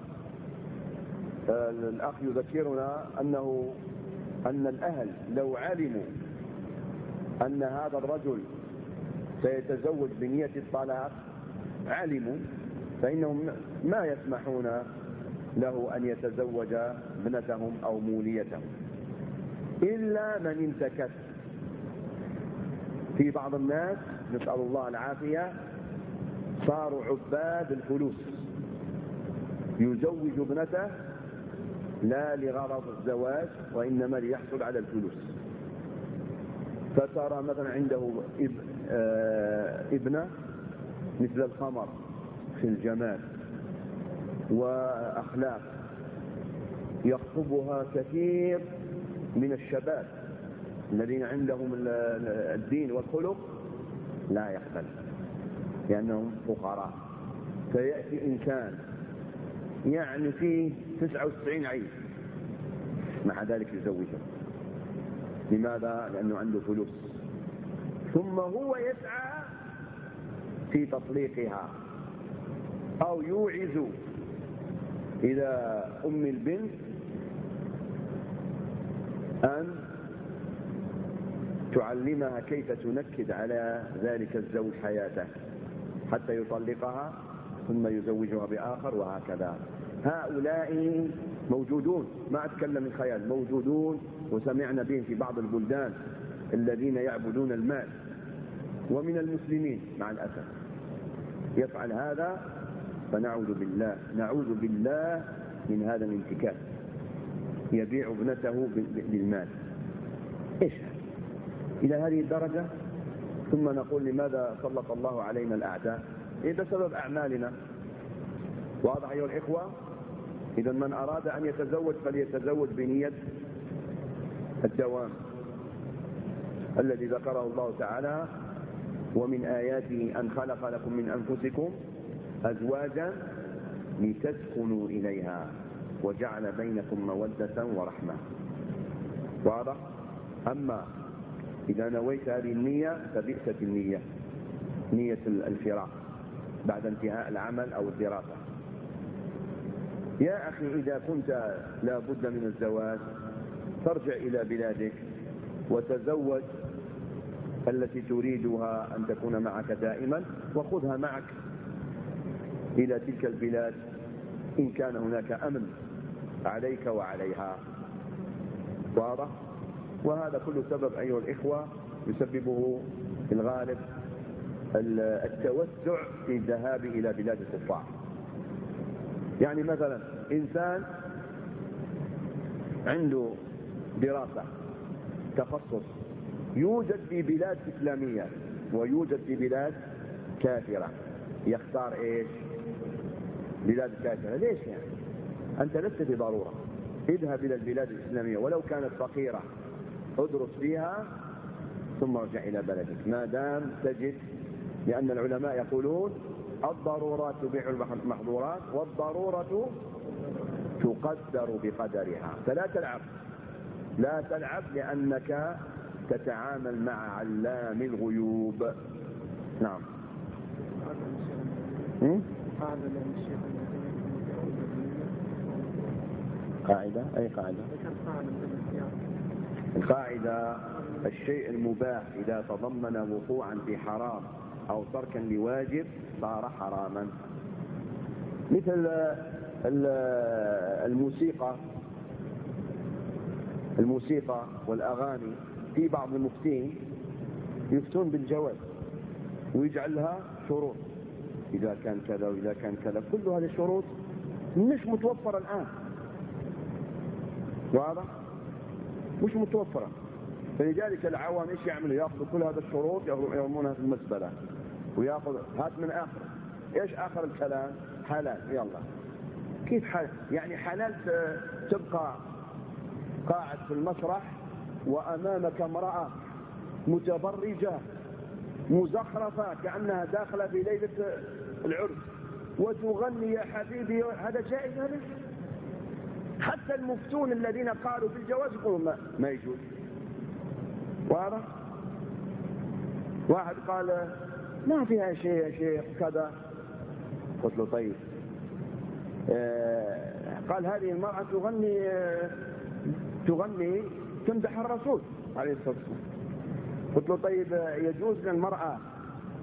الأخ يذكرنا أن الأهل لو علموا أن هذا الرجل سيتزوج بنية الطلاق علموا فإنهم ما يسمحون له أن يتزوج ابنتهم أو موليتهم إلا من انتكس. في بعض الناس نسأل الله العافية صاروا عباد الفلوس، يزوج ابنته لا لغرض الزواج وإنما ليحصل على الفلوس. فترى مثلا عنده ابنة مثل القمر في الجمال وأخلاق، يخطبها كثير من الشباب الذين عندهم الدين والخلق لا يقبل لأنهم فقراء. فيأتي إنسان يعني فيه 99 عيب مع ذلك يزوجه. لماذا؟ لأنه عنده فلوس. ثم هو يسعى في تطليقها أو يوعز إلى أم البنت أن تعلمها كيف تنكد على ذلك الزوج حياته حتى يطلقها ثم يزوجها بآخر وهكذا. هؤلاء موجودون، ما أتكلم من خيال، موجودون وسمعنا بهم في بعض البلدان الذين يعبدون المال، ومن المسلمين مع الأسف يفعل هذا. فنعوذ بالله من هذا الانتكاس، يبيع ابنته بالمال. إيش إلى هذه الدرجة؟ ثم نقول لماذا سلط الله علينا الأعداء؟ إيه بسبب أعمالنا. واضح أيها الإخوة؟ إذا من أراد أن يتزوج فليتزوج بنية الدوام الذي ذكره الله تعالى: ومن آياته أن خلق لكم من أنفسكم أزواجا لتسكنوا إليها وجعل بينكم مودة ورحمة. واضح؟ أما إذا نويت هذه النية فبئست النية، نية الفراق بعد انتهاء العمل أو الدراسة. يا أخي إذا كنت لا بد من الزواج فارجع إلى بلادك وتزوج التي تريدها أن تكون معك دائما، وخذها معك إلى تلك البلاد إن كان هناك أمن عليك وعليها. واضح؟ وهذا كل سبب أيها الإخوة يسببه في الغالب التوسع في الذهاب إلى بلاد الكفار. يعني مثلا إنسان عنده دراسة تخصص يوجد في بلاد إسلامية ويوجد في بلاد كافرة، يختار إيش؟ بلاد كافرة. ليش يعني؟ أنت لست بضرورة، اذهب إلى البلاد الإسلامية ولو كانت فقيرة، ادرس فيها ثم ارجع إلى بلدك ما دام تجد. لأن العلماء يقولون الضرورات تبيح المحظورات والضرورة تقدر بقدرها. فلا تلعب لأنك تتعامل مع علام الغيوب. نعم. قاعدة؟ أي قاعدة؟ القاعدة: الشيء المباح إذا تضمن وقوعا في حرام أو تركا لواجب صار حراما. مثل الموسيقى والأغاني، في بعض المفتين يفتون بالجواز ويجعل لها شروط، إذا كان كذا وإذا كان كذا. كل هذه الشروط مش متوفرة الآن. واضح؟ مش متوفرة. فلذلك العوام ايش يعملوا؟ ياخذوا كل هذه الشروط يرمونها في المزبلة وياخذ هات من آخر. ايش آخر الكلام؟ حلال. يلا كيف حلال؟ يعني حلال تبقى قاعد في المسرح وأمامك امرأة متبرجة مزخرفة كأنها داخلة في ليلة العرس وتغني يا حبيبي. هذا جائز؟ هذا حتى المفتون الذين قالوا بالجواز يقولون ما يجوز. واضح؟ واحد قال ما فيها شيء يا شيخ كذا، قلت له طيب. قال هذه المرأة تغني تمدح الرسول عليه الصلاة والسلام. قلت له طيب يجوز للمرأة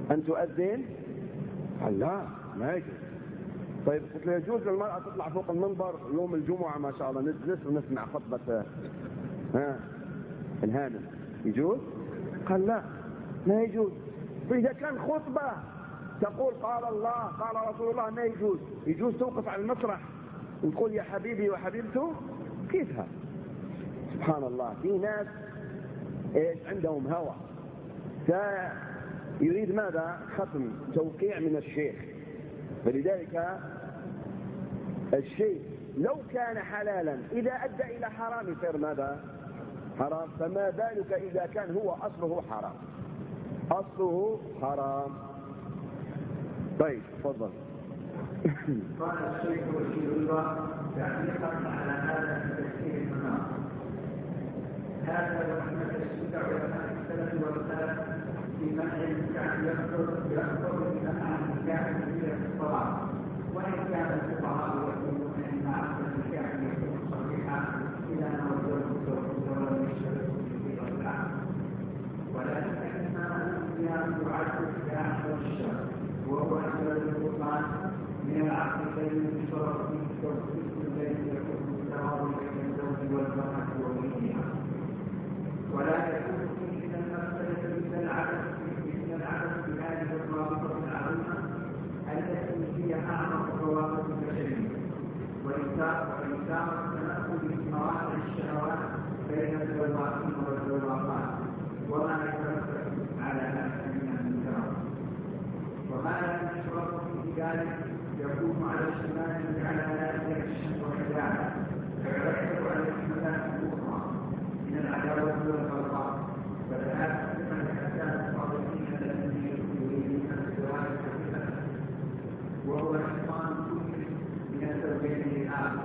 أن تؤذن؟ قال لا ما يجوز. طيب قلت له يجوز للمرأة تطلع فوق المنبر يوم الجمعة ما شاء الله نجلس ونسمع خطبة الهانم، يجوز؟ قال لا ما يجوز. فإذا كان خطبة تقول قال الله قال رسول الله ما يجوز، يجوز توقف على المسرح وتقول يا حبيبي وحبيبته؟ كيفها؟ سبحان الله. في ناس ايش عندهم هوى، يريد ماذا؟ ختم توقيع من الشيخ. فلذلك الشيء لو كان حلالا إذا أدى إلى حرام يصير ماذا؟ حرام. فما بالك إذا كان هو أصله حرام، أصله حرام. طيب تفضل. قال الشيخ رشيد الله تعليقا على هذا التفسير المناط: هذا وحدة الشدع والحديث السلف والسلف في منع النكاح يخطر إلى معنى النكاح في الصلاة، وإن كان الفقهاء يقولون أن عقد النكاح يكون صحيحا إذا نوزع الزواج الشرعي في العقد، ولكن إنما الإسلام يعد النكاح والشرع، وهو أسباب البطلان من العقد الذي يشترط فيه التوفيق الذي يكون التواضع بين الزوج والمرأة ووليها، ولا يكون فيه من المسألة مثل العدد في هذه الرابطة العظيمة التي هي أعمق الروابط البشرية، وإنكار التنقل بمواقع الشهوات بين الزوجين والزوجات، وما يترتب على ذلك من المنكرات. وما لا يشرط في ذلك يكون على الشمال على ذلك الشهوة والعدالة، فيرتب على الشمالات الأخرى من العداوة والبغضاء، فذلك من الأساس الصالحين الذين يريدون الزواج كثيرا، وهو إحصان كل من الزوجين للآخر،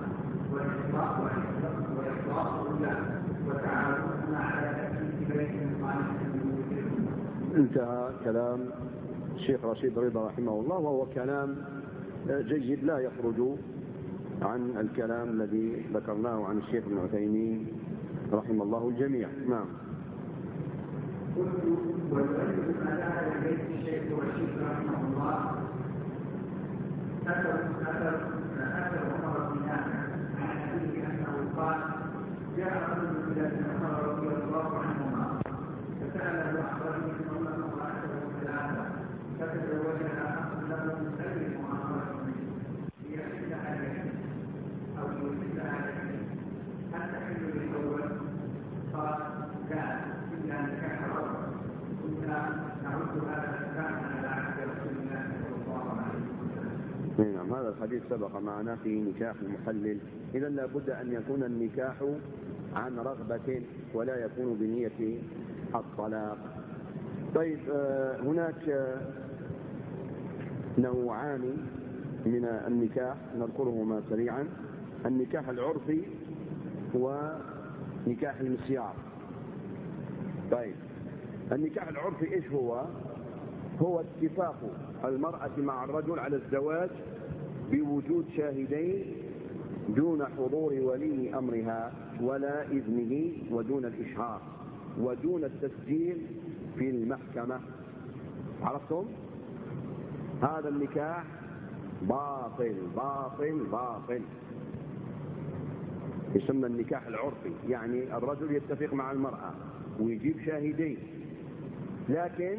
وإخلاص له، وتعاونهما على تأكيد بيت صالح. انتهى كلام الشيخ رشيد رضا رحمه الله، وهو كلام جيد لا يخرج عن الكلام الذي ذكرناه عن الشيخ ابن عثيمين رحمه الله الجميع. نعم. قلت والبيت ما دعا اليه الشيخ رشيد رحمه الله أثر عمر بن نافع عن أبيه أنه قال: جاء رجل إلى ابن عمر رضي الله عنهما فسأله أخبرني أنه امرأته ثلاثة فتزوجها أخ له من غير معاملة ليحلها له أو يحلها له، هل تحل للأول؟ قال: لا، إلا نكاح الرجل. كنا نعد هذا النكاح على عهد رسول الله صلى الله عليه وسلم. نعم، هذا الحديث سبق معنا في نكاح المحلل. إذا لابد أن يكون النكاح عن رغبة ولا يكون بنية الطلاق. طيب، هناك نوعان من النكاح نذكرهما سريعا: النكاح العرفي ونكاح المسيار. طيب، النكاح العرفي ايش هو؟ هو اتفاق المرأة مع الرجل على الزواج بوجود شاهدين دون حضور ولي أمرها ولا إذنه، ودون الإشهار، ودون التسجيل في المحكمة. عرفتم؟ هذا النكاح باطل باطل باطل، يسمى النكاح العرفي. يعني الرجل يتفق مع المرأة ويجيب شاهدين، لكن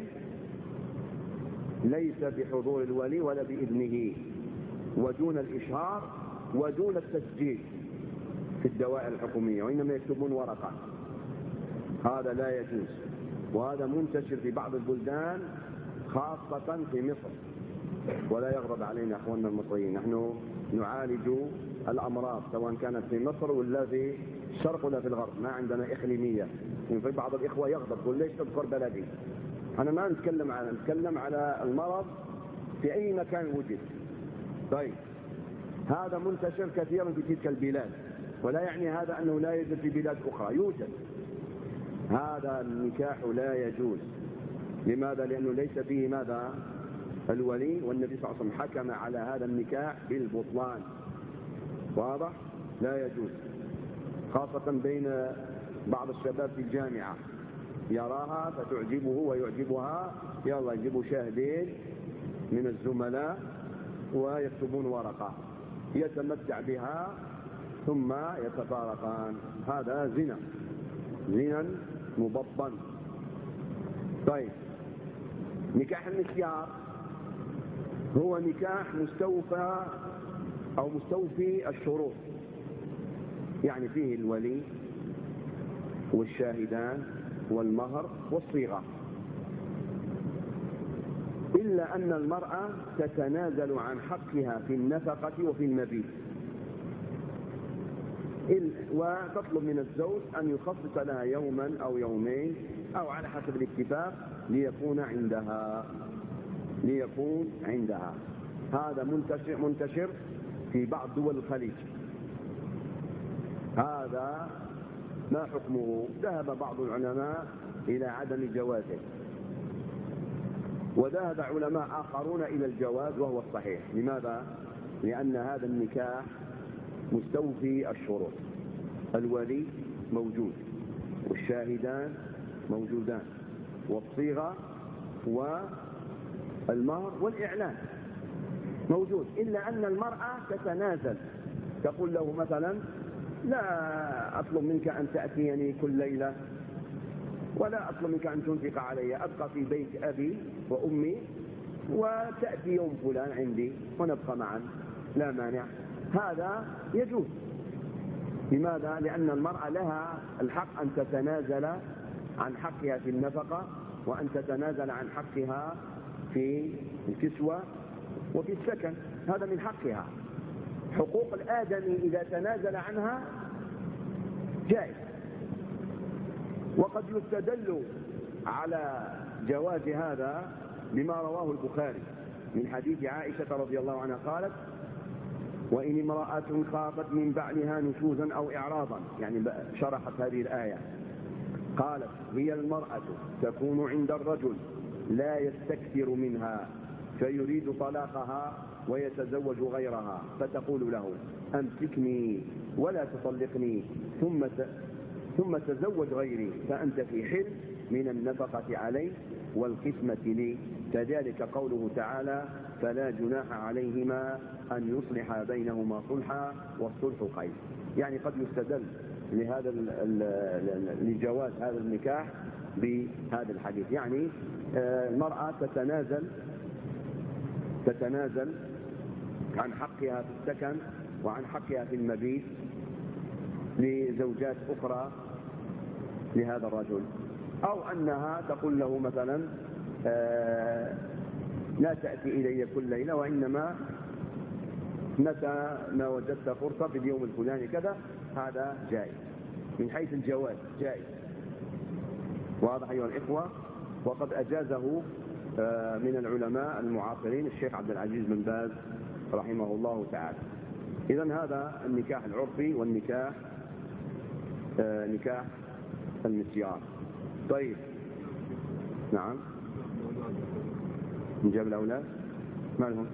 ليس بحضور الولي ولا بإذنه، ودون الإشهار، ودون التسجيل في الدوائر الحكومية، وإنما يكتبون ورقة. هذا لا يجوز، وهذا منتشر في بعض البلدان خاصة في مصر، ولا يغضب علينا أخواننا المصريين. نحن نعالج الأمراض سواء كانت في مصر ولا في الشرق ولا في الغرب، ما عندنا إقليمية. في بعض الإخوة يغضب يقول: ليش تذكر بلدي؟ أنا ما نتكلم على المرض في أي مكان وجد. طيب، هذا منتشر كثيرا في تلك البلاد، ولا يعني هذا أنه لا يوجد في بلاد أخرى، يوجد. هذا النكاح لا يجوز. لماذا؟ لأنه ليس فيه ماذا؟ الولي، والنبي صلى الله عليه وسلم حكم على هذا النكاح بالبطلان. واضح؟ لا يجوز، خاصة بين بعض الشباب في الجامعة يراها فتعجبه ويعجبها، يلا يجيبوا شاهدين من الزملاء ويكتبون ورقة يتمتع بها ثم يتفارقان. هذا زنا مبطن. طيب نكاح المسيار هو نكاح مستوفى أو مستوفي الشروط، يعني فيه الولي والشاهدان والمهر والصيغة، إلا أن المرأة تتنازل عن حقها في النفقة وفي المبيت، وتطلب من الزوج أن يخصص لها يوما أو يومين أو على حسب الاتفاق ليكون عندها. هذا منتشر في بعض دول الخليج. هذا ما حكمه؟ ذهب بعض العلماء إلى عدم جوازه، وذهب علماء آخرون إلى الجواز وهو الصحيح. لماذا؟ لأن هذا النكاح مستوفي الشروط، الولي موجود والشاهدان موجودان والصيغة والمهر والإعلان موجود، إلا أن المرأة تتنازل، تقول له مثلا لا أطلب منك أن تأتيني كل ليلة، ولا أطلب منك أن تنفق علي، أبقى في بيت أبي وأمي وتأتي يوم فلان عندي ونبقى معا، لا مانع. هذا يجوز. لماذا؟ لأن المرأة لها الحق أن تتنازل عن حقها في النفقة، وأن تتنازل عن حقها في الكسوة وفي السكن، هذا من حقها. حقوق الآدمي إذا تنازل عنها جائز. وقد يستدل على جواز هذا بما رواه البخاري من حديث عائشة رضي الله عنها قالت: وإن امرأة خافت من بعلها نشوزا أو إعراضا، يعني شرحت هذه الآية، قالت: هي المرأة تكون عند الرجل لا يستكثر منها فيريد طلاقها ويتزوج غيرها، فتقول له: أمسكني ولا تطلقني ثم تزوج غيري فأنت في حل من النفقة علي والقسمة لي. كذلك قوله تعالى: فلا جناح عليهما أن يصلح بينهما صلحا والصلح خير. يعني قد يستدل لجواز هذا النكاح بهذا الحديث. يعني المرأة تتنازل عن حقها في السكن وعن حقها في المبيت لزوجات أخرى لهذا الرجل، أو أنها تقول له مثلا لا تأتي إلي كل ليلة، وإنما متى ما وجدت فرصة في اليوم الفلاني كذا. هذا جائز من حيث الجواز، جائز. واضح أيها الإخوة؟ وقد أجازه من العلماء المعاصرين الشيخ عبد العزيز بن باز رحمه الله تعالى. إذن هذا النكاح العرفي والنكاح نكاح المسيار. طيب نعم، نجاب الأولاد ما لهم؟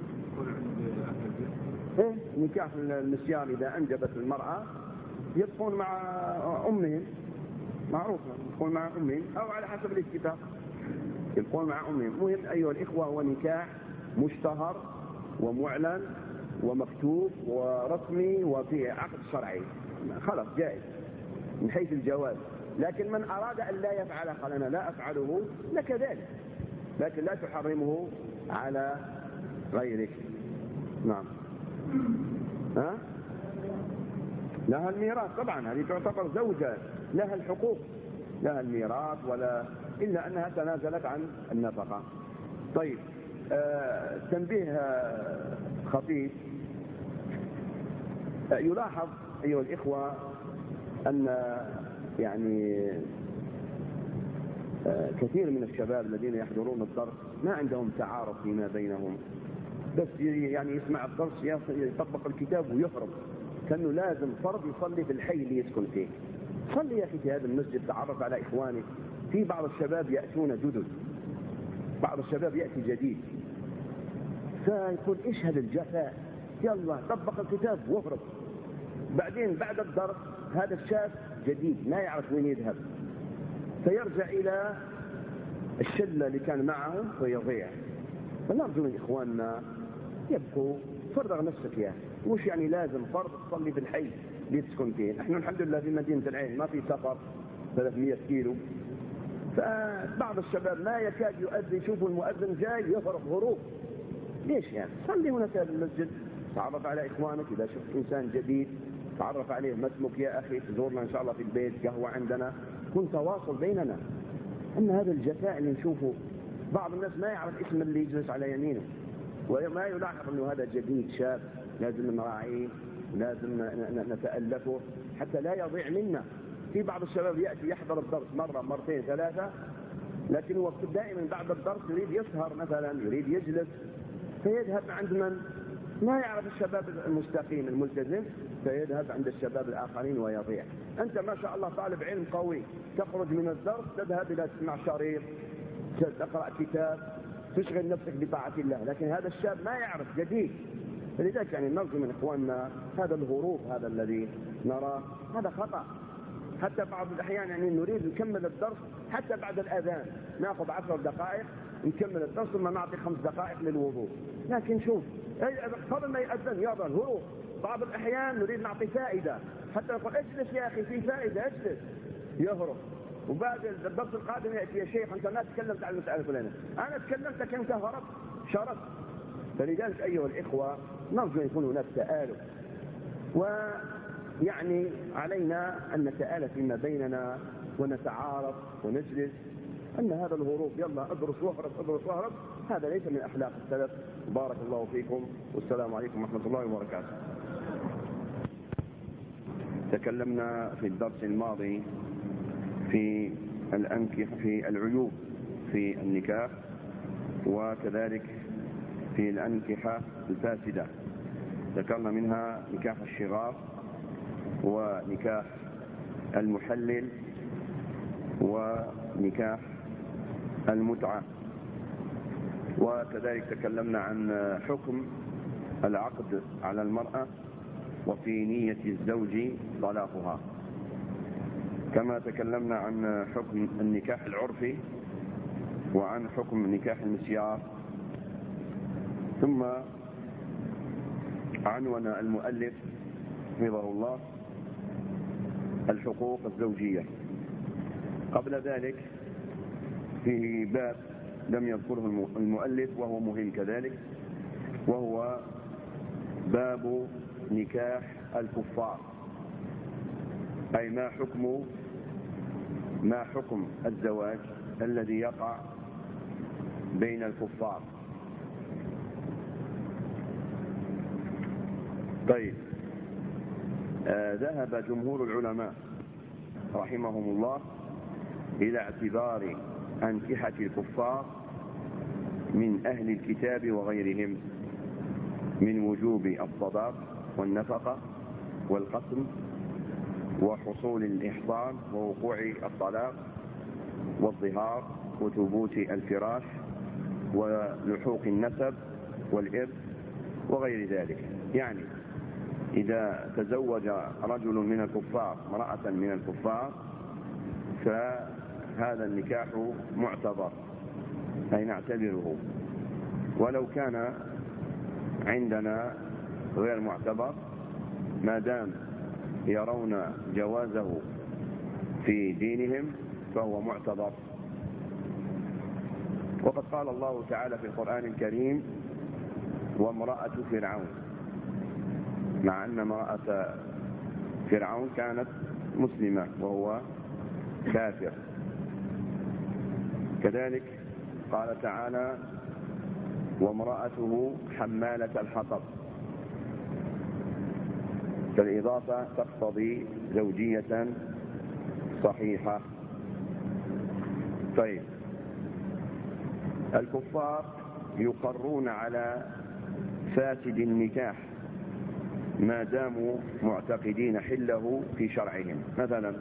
إيه، نكاح المسيار إذا أنجبت المرأة يبقون مع أمهم، معروفة، يبقون مع أمهم أو على حسب الاتفاق يبقون مع أمهم. مهم أيها الإخوة، هو نكاح مشتهر ومعلن ومكتوب ورسمي وفيه عقد شرعي، خلاص جائز من حيث الجواز. لكن من أراد أن لا يفعله قال أنا لا أفعله، لك ذلك، لكن لا تحرمه على غيرك. نعم. ها؟ لها الميراث طبعا، هذه تعتبر زوجة، لها الحقوق، لها الميراث، ولا إلا أنها تنازلت عن النفقة. طيب تنبيه خفيف. يلاحظ أيها الإخوة أن يعني كثير من الشباب الذين يحضرون الدرس ما عندهم تعارف فيما بينهم، بس يعني يسمع الدرس يطبق الكتاب ويهرب، كأنه لازم فرض يصلي في الحي اللي يسكن فيه. صلي يا أخي في هذا المسجد، تعرف على إخوانك. في بعض الشباب يأتون جدد، بعض الشباب يأتي جديد، فيقول إيش هذا الجفاء، يلا طبق الكتاب واهرب. بعدين بعد الدرس هذا الشاب جديد ما يعرف وين يذهب، فيرجع إلى الشلة اللي كان معهم ويضيع. فنرجو من إخواننا يبقوا، فرغ نفسك يا أخي، مش يعني لازم فرض تصلي في الحي اللي تسكن فيه. نحن الحمد لله في مدينة العين ما في سفر 300 كيلو، فبعض الشباب ما يكاد يؤذن، يشوفوا المؤذن جاي يهرب هروب. ليش يعني؟ صلي هنا في المسجد، تعرف على إخوانك، إذا شفت إنسان جديد تعرف عليه، ما اسمك يا أخي، تزورنا إن شاء الله في البيت، قهوة عندنا، كن تواصل بيننا. أما هذا الجفاء اللي نشوفه، بعض الناس ما يعرف اسم اللي يجلس على يمينه، وما يلاحظ أنه هذا جديد شاب، لازم نراعيه، لازم نتألفه حتى لا يضيع منا. في بعض الشباب يأتي يحضر الدرس مرة مرتين ثلاثة، لكن هو دائما بعد الدرس يريد يسهر مثلا، يريد يجلس، فيذهب عند من ما يعرف الشباب المستقيم الملتزم، فيذهب عند الشباب الآخرين ويضيع. أنت ما شاء الله طالب علم قوي، تخرج من الدرس تذهب إلى تسمع شريط، تقرأ كتاب، تشغل نفسك بطاعة الله، لكن هذا الشاب ما يعرف، جديد. فلذلك يعني نرجو من إخواننا هذا الهروب، هذا الذي نراه هذا خطأ. حتى بعض الأحيان يعني نريد نكمل الدرس حتى بعد الأذان، نأخذ 10 دقائق نكمل الدرس ثم نعطي 5 دقائق للوضوء. لكن شوف قبل ما يأذن يلا الهروب. بعض الأحيان نريد نعطي فائدة، حتى نقول اجلس يا أخي في فائدة اجلس، يهرب. وبعد الدرس القادم يأتي يا شيخ أنت ما تكلمت عن المسألة الفلانية، أنا تكلمت لكن أنت هربت شرط. فلذلك أيها الإخوة نرجو أن يكون هناك تآلف، ويعني علينا أن نتآلف فيما بيننا ونتعارف ونجلس. أن هذا الهروب يلا ادرس واهرب ادرس واهرب، هذا ليس من أخلاق السلف. بارك الله فيكم، والسلام عليكم ورحمة الله وبركاته. تكلمنا في الدرس الماضي في الأنكحة، في العيوب في النكاح، وكذلك في الأنكحة الفاسدة. ذكرنا منها نكاح الشغار، ونكاح المحلل، ونكاح المتعة، وكذلك تكلمنا عن حكم العقد على المرأة وفي نية الزوج طلاقها، كما تكلمنا عن حكم النكاح العرفي وعن حكم نكاح المسيار. ثم عنون المؤلف حفظه الله الحقوق الزوجية. قبل ذلك فيه باب لم يذكره المؤلف وهو مهم كذلك، وهو باب نكاح الكفار، أي ما حكم الزواج الذي يقع بين الكفار. طيب، ذهب جمهور العلماء رحمهم الله إلى اعتبار أنكحة الكفار من أهل الكتاب وغيرهم من وجوب الصداق والنفقة والقسم وحصول الإحصان ووقوع الطلاق والظهار وثبوت الفراش ولحوق النسب والإرث وغير ذلك. يعني إذا تزوج رجل من الكفار امرأة من الكفار فهذا النكاح معتبر، أي نعتبره، ولو كان عندنا غير معتبر ما دام يرون جوازه في دينهم فهو معتبر. وقد قال الله تعالى في القرآن الكريم: وامرأة فرعون، مع أن امرأة فرعون كانت مسلمة وهو كافر. كذلك قال تعالى: وامرأته حمالة الحطب، فالإضافة تقتضي زوجية صحيحة. طيب، الكفار يقرون على فاسد النكاح ما داموا معتقدين حله في شرعهم. مثلا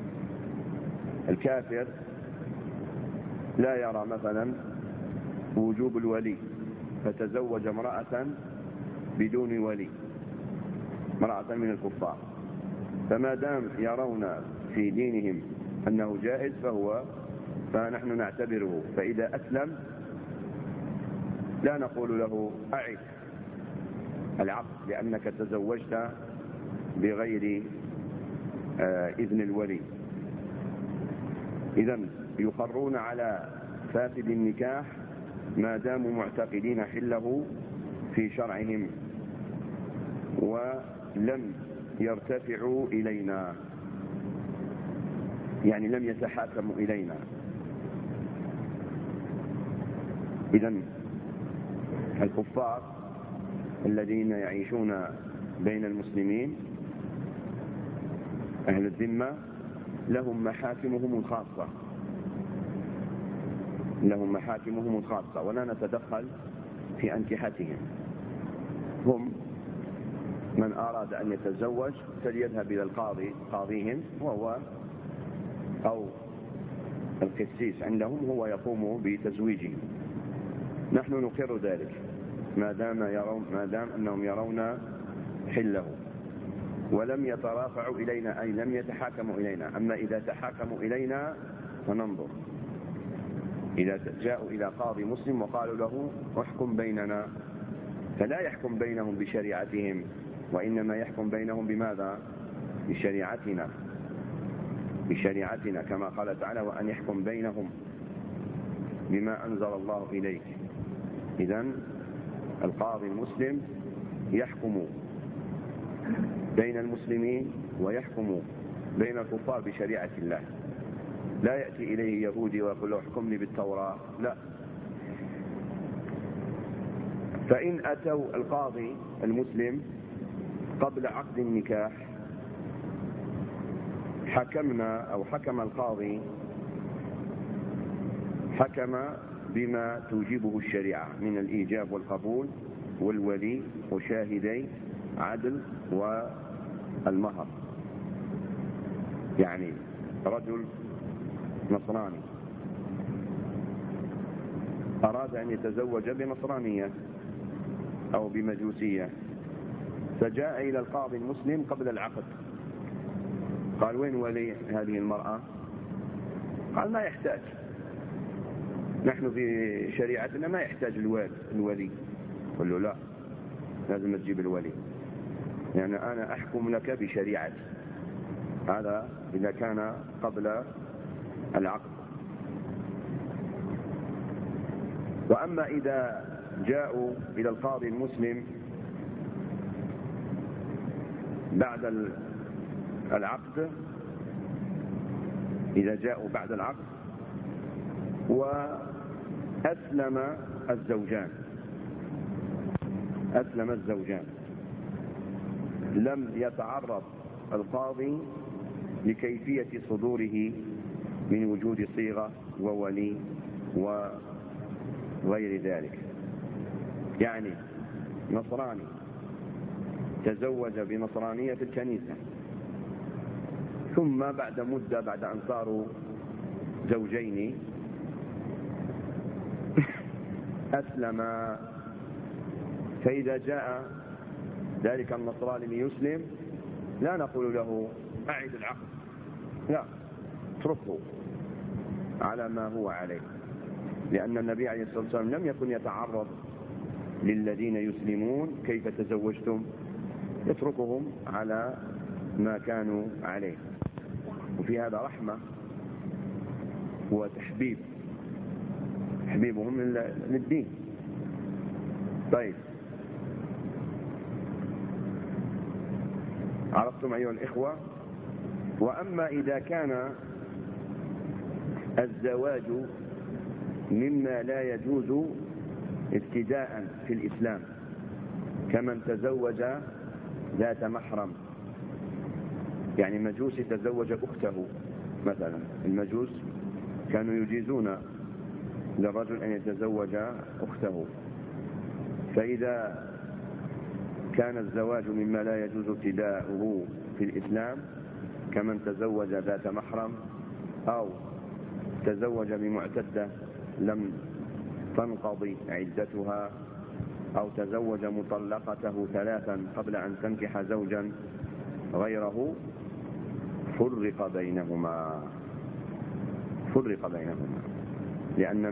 الكافر لا يرى مثلا وجوب الولي، فتزوج امرأة بدون ولي، امرأة من الكفار، فما دام يرون في دينهم أنه جائز فنحن نعتبره. فإذا أسلم لا نقول له أعد العقد لأنك تزوجت بغير إذن الولي. إذن يقرون على فاسد النكاح ما داموا معتقدين حله في شرعهم ولم يرتفعوا إلينا، يعني لم يتحاكموا إلينا. إذن الكفار الذين يعيشون بين المسلمين أهل الذمة لهم محاكمهم الخاصة ولا نتدخل في أنكحتهم. هم من أراد أن يتزوج فليذهب إلى قاضيهم وهو أو القسيس عندهم هو يقوم بتزويجهم. نحن نقر ذلك ما دام أنهم يرون حله ولم يترافعوا إلينا، أي لم يتحاكموا إلينا. أما إذا تحاكموا إلينا فننظر. إذا جاءوا إلى قاضي مسلم وقالوا له احكم بيننا، فلا يحكم بينهم بشريعتهم وإنما يحكم بينهم بماذا؟ بشريعتنا كما قال تعالى وأن يحكم بينهم بما أنزل الله إليك. إذن القاضي المسلم يحكم بين المسلمين ويحكم بين الكفار بشريعة الله. لا يأتي إليه يهودي ويقول له احكم لي بالتوراة، لا. فإن أتوا القاضي المسلم قبل عقد النكاح حكم القاضي بما توجبه الشريعة من الإيجاب والقبول والولي وشاهدي عدل والمهر. يعني رجل نصراني أراد أن يتزوج بنصرانية أو بمجوسية، فجاء إلى القاضي المسلم قبل العقد، قال وين ولي هذه المرأة؟ قال ما يحتاج، نحن في شريعتنا ما يحتاج الولي. قال له لا، لازم تجيب الولي، يعني أنا أحكم لك بشريعتي. هذا إذا كان قبل العقد. وأما إذا جاءوا إلى القاضي المسلم بعد العقد، إذا جاءوا بعد العقد وأسلم الزوجان لم يتعرض القاضي لكيفية صدوره من وجود صيغة وولي وغير ذلك. يعني نصراني تزوج بنصرانية في الكنيسة، ثم بعد مدة بعد أن صاروا زوجين أسلما، فإذا جاء ذلك النصراني ليسلم لا نقول له أعد العقد، لا، اتركه على ما هو عليه، لأن النبي عليه الصلاة والسلام لم يكن يتعرض للذين يسلمون كيف تزوجتم، يتركهم على ما كانوا عليه. وفي هذا رحمة وتحبيبهم للدين. طيب، عرفتم أيها الإخوة؟ وأما إذا كان الزواج مما لا يجوز ابتداء في الإسلام، كمن تزوج ذات محرم، يعني مجوس تزوج أخته مثلا. المجوس كانوا يجيزون للرجل أن يتزوج أخته، فإذا كان الزواج مما لا يجوز ابتداؤه في الإسلام كمن تزوج ذات محرم أو تزوج بمعتدة لم تنقضي عدتها أو تزوج مطلقته 3 قبل أن تنكح زوجا غيره، فرق بينهما. فرق بينهما، لأن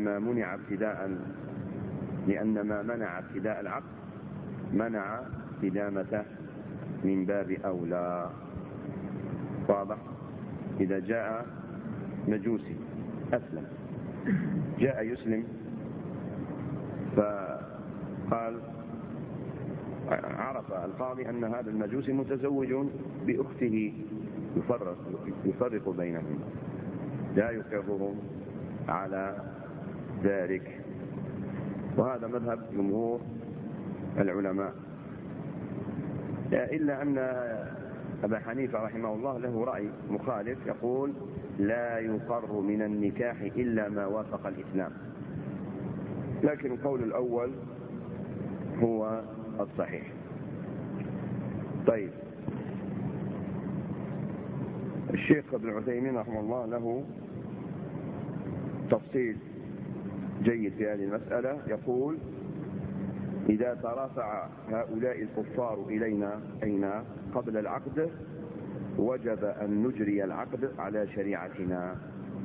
ما منع ابتداء العقد منع استدامته من باب أولى. واضح؟ إذا جاء مجوسي أسلم، جاء يسلم، فقال عرف القاضي أن هذا المجوسي متزوج بأخته، يفرق بينهم، لا يقرهم على ذلك. وهذا مذهب جمهور العلماء، إلا أن أبا حنيفة رحمه الله له رأي مخالف، يقول لا يقر من النكاح إلا ما وافق الإسلام، لكن القول الأول هو الصحيح. طيب، الشيخ ابن عثيمين رحمه الله له تفصيل جيد في هذه المسألة، يقول إذا ترافع هؤلاء الكفار إلينا قبل العقد وجب أن نجري العقد على شريعتنا،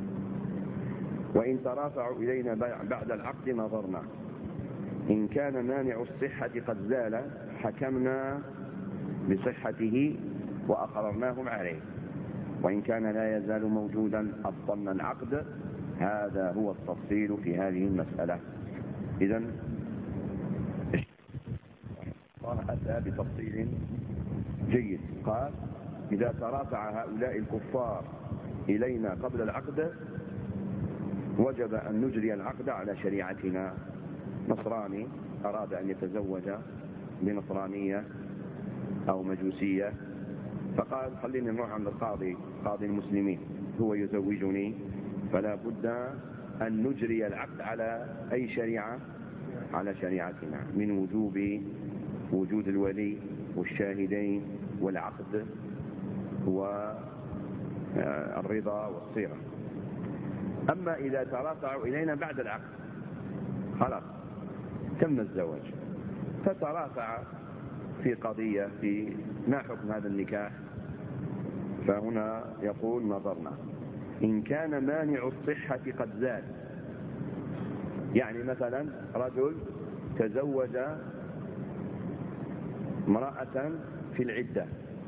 وإن ترافعوا إلينا بعد العقد نظرنا، إن كان مانع الصحة قد زال حكمنا بصحته وأقررناهم عليه، وإن كان لا يزال موجودا أبطلنا العقد. هذا هو التفصيل في هذه المسألة. إذن أتى بتفصيل جيد، قال إذا ترافع هؤلاء الكفار إلينا قبل العقد وجب أن نجري العقد على شريعتنا. نصراني أراد أن يتزوج بنصرانية أو مجوسية، فقال خليني نروح عند قاضي المسلمين هو يزوجني، فلا بد أن نجري العقد على أي شريعة؟ على شريعتنا، من وجود الولي والشاهدين والعقد والرضا والصيغة. أما إذا ترافعوا إلينا بعد العقد خلاص تم الزواج، فترافع في قضية في ما حكم هذا النكاح، فهنا يقول نظرنا إن كان مانع الصحة قد زال. يعني مثلا رجل تزوج امرأة في العدة،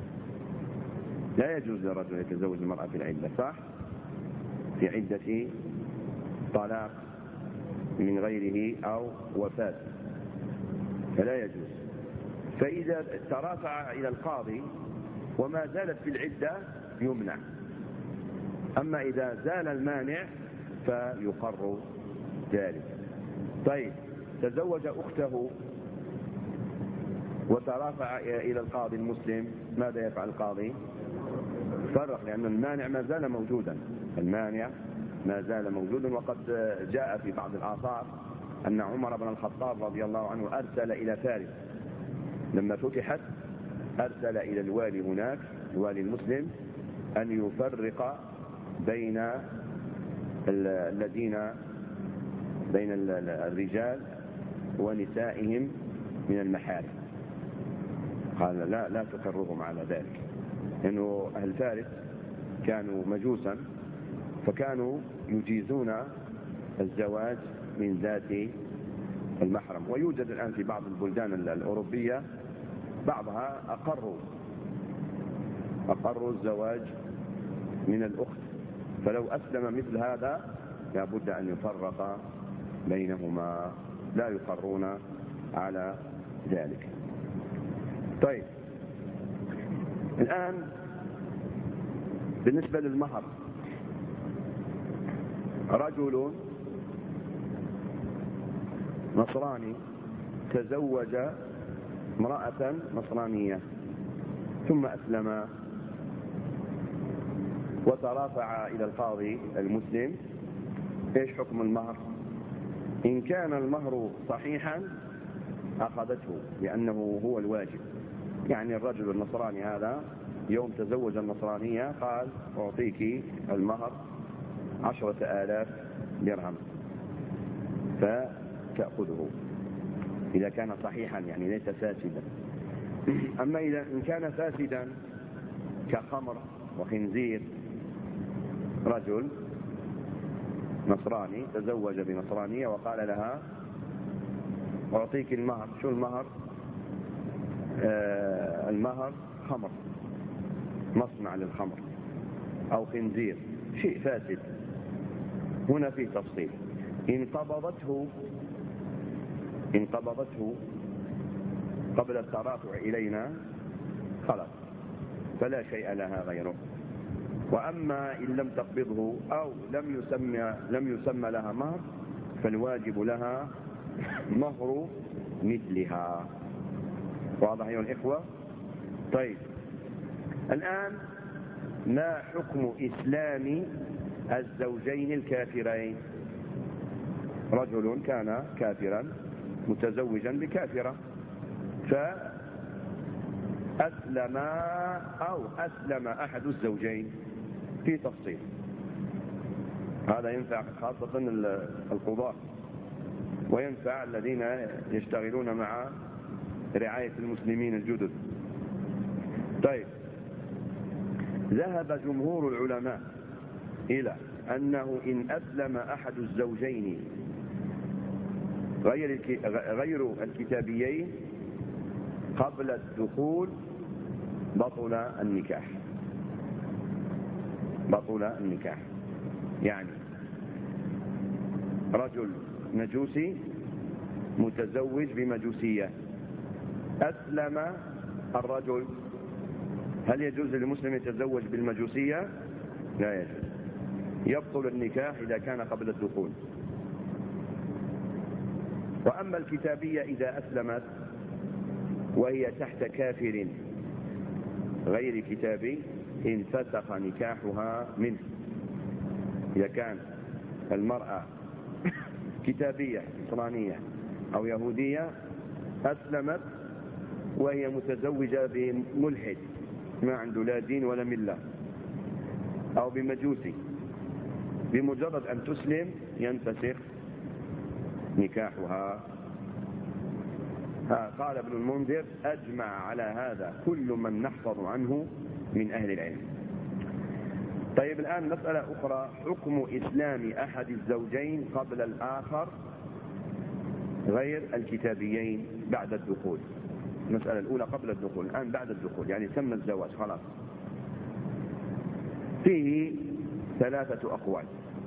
لا يجوز للرجل يتزوج المرأة في العدة، صح؟ في عدة طلاق من غيره أو وفاة، فلا يجوز. فإذا ترافع إلى القاضي وما زالت في العدة يمنع، أما إذا زال المانع فيقر ذلك. طيب، تزوج أخته وترافع إلى القاضي المسلم، ماذا يفعل القاضي؟ فرق، لأن المانع ما زال موجودا، المانع ما زال موجودا. وقد جاء في بعض الآثار أن عمر بن الخطاب رضي الله عنه أرسل إلى فارس لما فتحت، أرسل إلى الوالي هناك، الوالي المسلم، أن يفرق بين الرجال ونسائهم من المحارم. قال لا تقرهم على ذلك، لأنه أهل فارس كانوا مجوسا، فكانوا يجيزون الزواج من ذات المحرم. ويوجد الآن في بعض البلدان الأوروبية بعضها أقروا الزواج من الأخت، فلو أسلم مثل هذا لابد أن يفرق بينهما، لا يقرون على ذلك. طيب، الآن بالنسبة للمهر، رجل نصراني تزوج امرأة نصرانية ثم أسلم وترافع إلى القاضي المسلم، إيش حكم المهر؟ إن كان المهر صحيحا أخذته، لأنه هو الواجب. يعني الرجل النصراني هذا يوم تزوج النصرانية قال أعطيك المهر 10,000 درهم، فتأخذه إذا كان صحيحا، يعني ليس فاسدا. أما إن كان فاسدا كخمر وخنزير، رجل نصراني تزوج بنصرانية وقال لها أعطيك المهر. شو المهر؟ المهر خمر، مصنع للخمر أو خنزير، شيء فاسد. هنا في تفصيل. إن قبضته قبل الترافع إلينا خلاص فلا شيء لها غيره. وأما إن لم تقبضه أو لم يسمى لها مهر فالواجب لها مهر مثلها. واضح أيها الإخوة؟ طيب، الآن ما حكم إسلام الزوجين الكافرين؟ رجل كان كافرا متزوجا بكافرة فأسلم أو أسلم أحد الزوجين، في تفصيل. هذا ينفع خاصة القضاة، وينفع الذين يشتغلون مع رعاية المسلمين الجدد. طيب، ذهب جمهور العلماء إلى أنه إن أسلم أحد الزوجين غير الكتابيين قبل الدخول بطل النكاح. يعني رجل مجوسي متزوج بمجوسية، أسلم الرجل، هل يجوز للمسلم يتزوج بالمجوسية؟ لا يجوز، يبطل النكاح إذا كان قبل الدخول. وأما الكتابية إذا أسلمت وهي تحت كافر غير كتابي انفسخ نكاحها منه. إذا كان المرأة كتابية نصرانية أو يهودية أسلمت وهي متزوجة بملحد ما عنده لا دين ولا ملة أو بمجوسي، بمجرد أن تسلم ينفسخ نكاحها. قال ابن المنذر: أجمع على هذا كل من نحفظ عنه من أهل العلم. طيب، الآن مسألة أخرى، حكم إسلام أحد الزوجين قبل الآخر غير الكتابيين بعد الدخول. المسألة الأولى قبل الدخول، الآن بعد الدخول يعني تم الزواج خلاص. فيه 3 أقوال.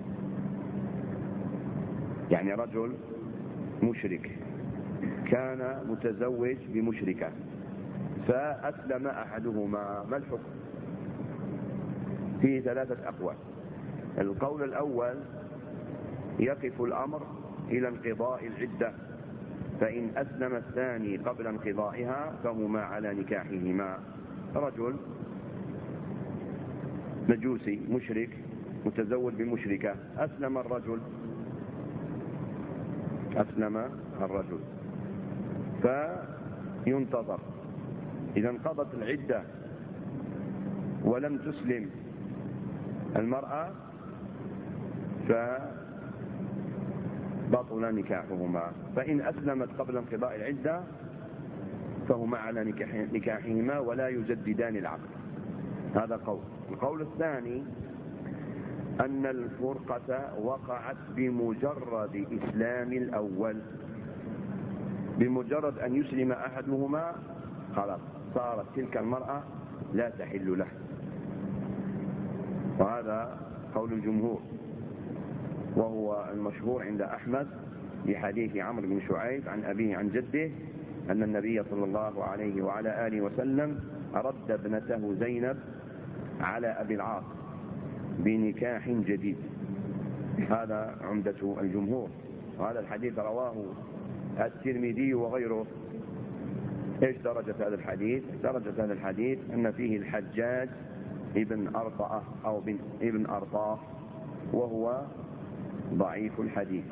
يعني رجل مشرك كان متزوج بمشركة فأسلم أحدهما، ما الحكم؟ فيه 3 أقوال. القول الأول: يقف الأمر إلى انقضاء العدة، فإن أسلم الثاني قبل انقضائها فهما على نكاحهما. رجل مجوسي مشرك متزوج بمشركة، أسلم الرجل فينتظر، إذا انقضت العدة ولم تسلم المرأة فبطل نكاحهما، فإن أسلمت قبل انقضاء العدة فهما على نكاحهما ولا يجددان العقد. هذا قول. القول الثاني أن الفرقة وقعت بمجرد إسلام الأول، بمجرد أن يسلم أحدهما خلاص صارت تلك المرأة لا تحل له. وهذا قول الجمهور، وهو المشهور عند أحمد بحديث عمرو بن شعيب عن أبيه عن جده أن النبي صلى الله عليه وعلى آله وسلم رد ابنته زينب على أبي العاص بنكاح جديد. هذا عمدة الجمهور، وهذا الحديث رواه الترمذي وغيره. ايش درجة هذا الحديث؟ درجة هذا الحديث أن فيه الحجاج ابن أرطاة أو ابن أرطاة، وهو ضعيف الحديث.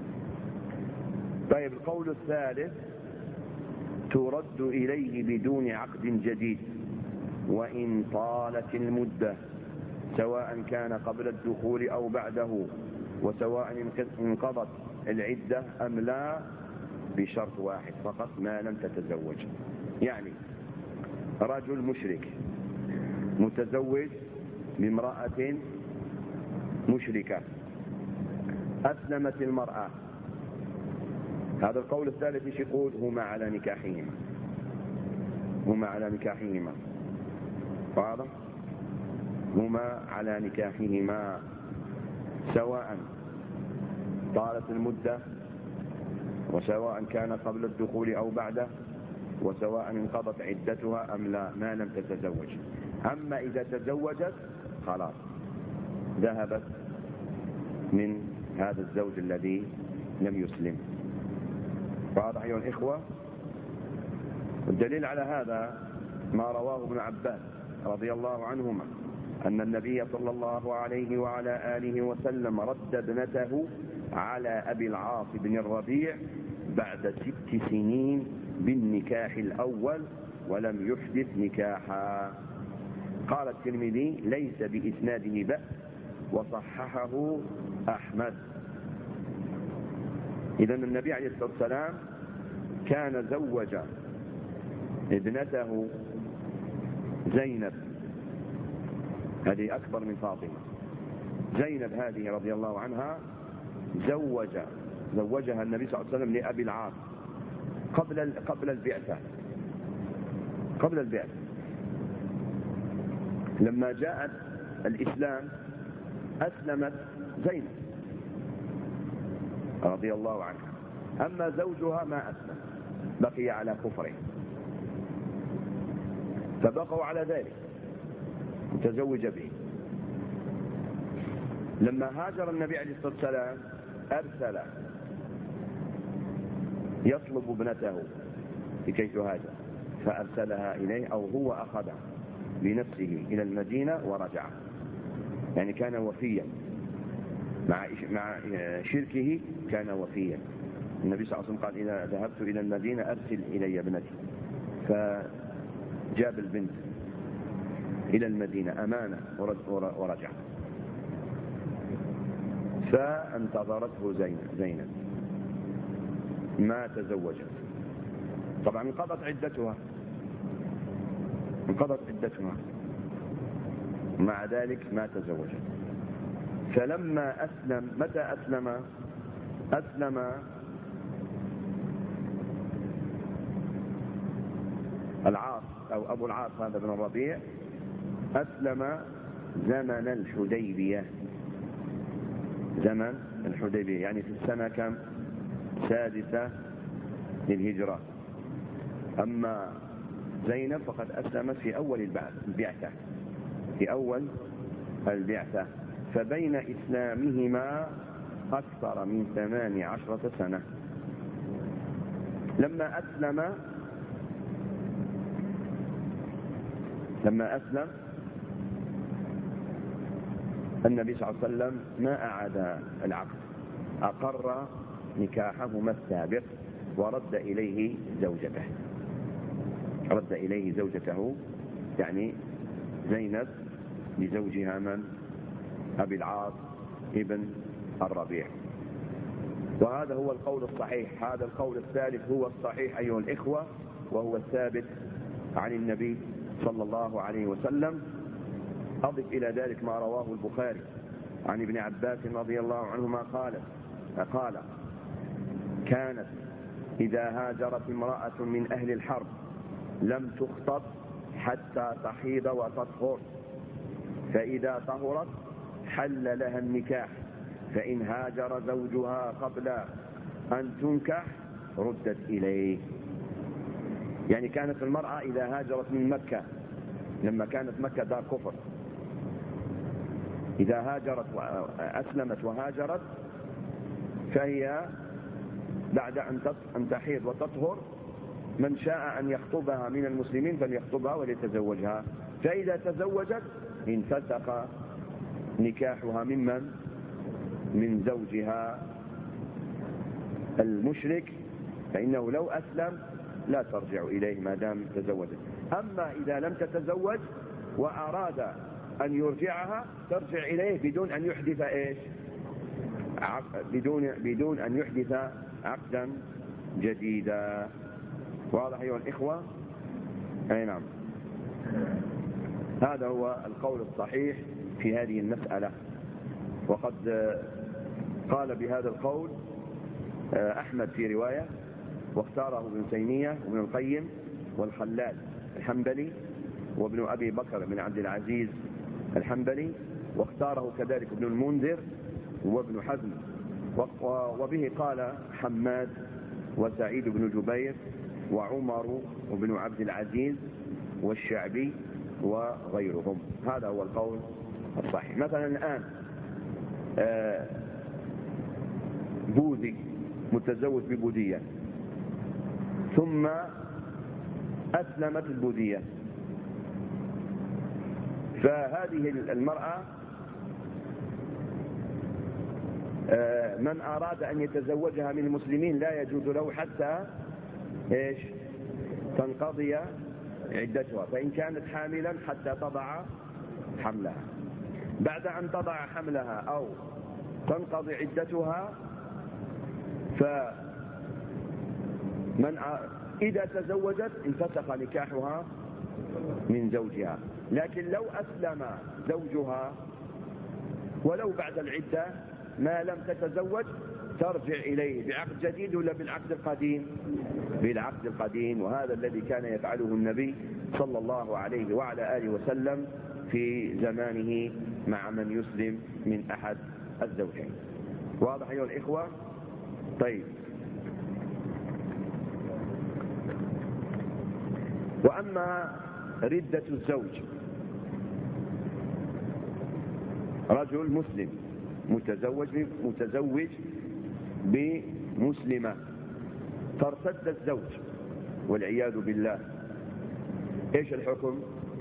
طيب، القول الثالث: ترد إليه بدون عقد جديد وإن طالت المدة، سواء كان قبل الدخول أو بعده، وسواء انقضت العدة أم لا، بشرط واحد فقط: ما لم تتزوج. يعني رجل مشرك متزوج بامرأة مشركة أسلمت المرأة، هذا القول الثالث ايش يقول؟ هما على نكاحهما، هما على نكاحهما، واضح؟ هما على نكاحهما سواء طالت المدة، وسواء كان قبل الدخول أو بعده، وسواء انقضت عدتها أم لا، ما لم تتزوج. أما إذا تزوجت خلاص ذهبت من هذا الزوج الذي لم يسلم. واضح أيها الإخوة؟ والدليل على هذا ما رواه ابن عباس رضي الله عنهما أن النبي صلى الله عليه وعلى آله وسلم رد ابنته على أبي العاص بن الربيع بعد 6 سنين بالنكاح الأول ولم يحدث نكاحا. قال الترمذي ليس بإسناده بأس وصححه أحمد. إذن النبي عليه الصلاة والسلام كان زوج ابنته زينب، هذه أكبر من فاطمة، زينب هذه رضي الله عنها زوجها النبي صلى الله عليه وسلم لأبي العاص قبل البعثة. لما جاءت الإسلام أسلمت زينب رضي الله عنها، أما زوجها ما أسلم، بقي على كفره، فبقوا على ذلك تزوج به. لما هاجر النبي عليه الصلاة والسلام أرسل يطلب ابنته لكي تهاجر، فأرسلها إليه، أو هو أخذ بنفسه إلى المدينة ورجع، يعني كان وفيا مع شركه، كان وفيا. النبي صلى الله عليه وسلم قال إذا ذهبت إلى المدينة أرسل إلي ابنتي، فجاب البنت إلى المدينة أمانة ورجع، فانتظرته زينب ما تزوجت. طبعا انقضت عدتها، مع ذلك ما تزوجت. فلما أسلم، متى أسلم العاص أو أبو العاص هذا بن الربيع، أسلم زمن الحديبية، يعني في السنة كم؟ 6 للهجرة. أما زينب فقد أسلمت في أول البعثة، فبين إسلامهما أكثر من 18 سنة. لما أسلم النبي صلى الله عليه وسلم ما أعاد العقد، أقر نكاحهما السابق ورد إليه زوجته، يعني زينب لزوجها من؟ أبي العاص ابن الربيع. وهذا هو القول الصحيح. هذا القول الثالث هو الصحيح أيها الإخوة، وهو الثابت عن النبي صلى الله عليه وسلم. أضف إلى ذلك ما رواه البخاري عن ابن عباس رضي الله عنهما قال كانت إذا هاجرت امرأة من أهل الحرب لم تخطب حتى تحيض وتطهر، فإذا طهرت حل لها النكاح، فإن هاجر زوجها قبل أن تنكح ردت إليه. يعني كانت المرأة إذا هاجرت من مكة، لما كانت مكة دار كفر، إذا هاجرت وأسلمت وهاجرت، فهي بعد أن تحيض وتطهر من شاء أن يخطبها من المسلمين فليخطبها وليتزوجها، فإذا تزوجت انفسخ نكاحها من زوجها المشرك، فإنه لو أسلم لا ترجع إليه ما دام تزوجت. أما إذا لم تتزوج وأراد أن يرجعها ترجع إليه بدون أن يحدث بدون أن يحدث عقدا جديدا. واضح أيها الإخوة؟ أي نعم. هذا هو القول الصحيح في هذه المسألة. وقد قال بهذا القول أحمد في رواية، واختاره ابن تيمية وابن القيم والخلال الحنبلي وابن أبي بكر بن عبد العزيز الحنبلي، واختاره كذلك ابن المنذر وابن حزم، وبه قال حماد وسعيد بن جبير وعمر وابن عبد العزيز والشعبي وغيرهم. هذا هو القول الصحيح. مثلا الآن بوذي متزوج ببوذية ثم أسلمت البوذية، فهذه المرأة من أراد أن يتزوجها من المسلمين لا يجوز له حتى تنقضي عدتها، فإن كانت حاملا حتى تضع حملها. بعد أن تضع حملها أو تنقضي عدتها إذا تزوجت انفسخ نكاحها من زوجها. لكن لو أسلم زوجها ولو بعد العدة ما لم تتزوج ترجع إليه بعقد جديد ولا بالعقد القديم؟ بالعقد القديم. وهذا الذي كان يفعله النبي صلى الله عليه وعلى آله وسلم في زمانه مع من يسلم من أحد الزوجين. واضح أيها الإخوة؟ طيب، وأما ردة الزوج، رجل مسلم متزوج بمسلمة فارتد الزوج والعياذ بالله، ايش الحكم؟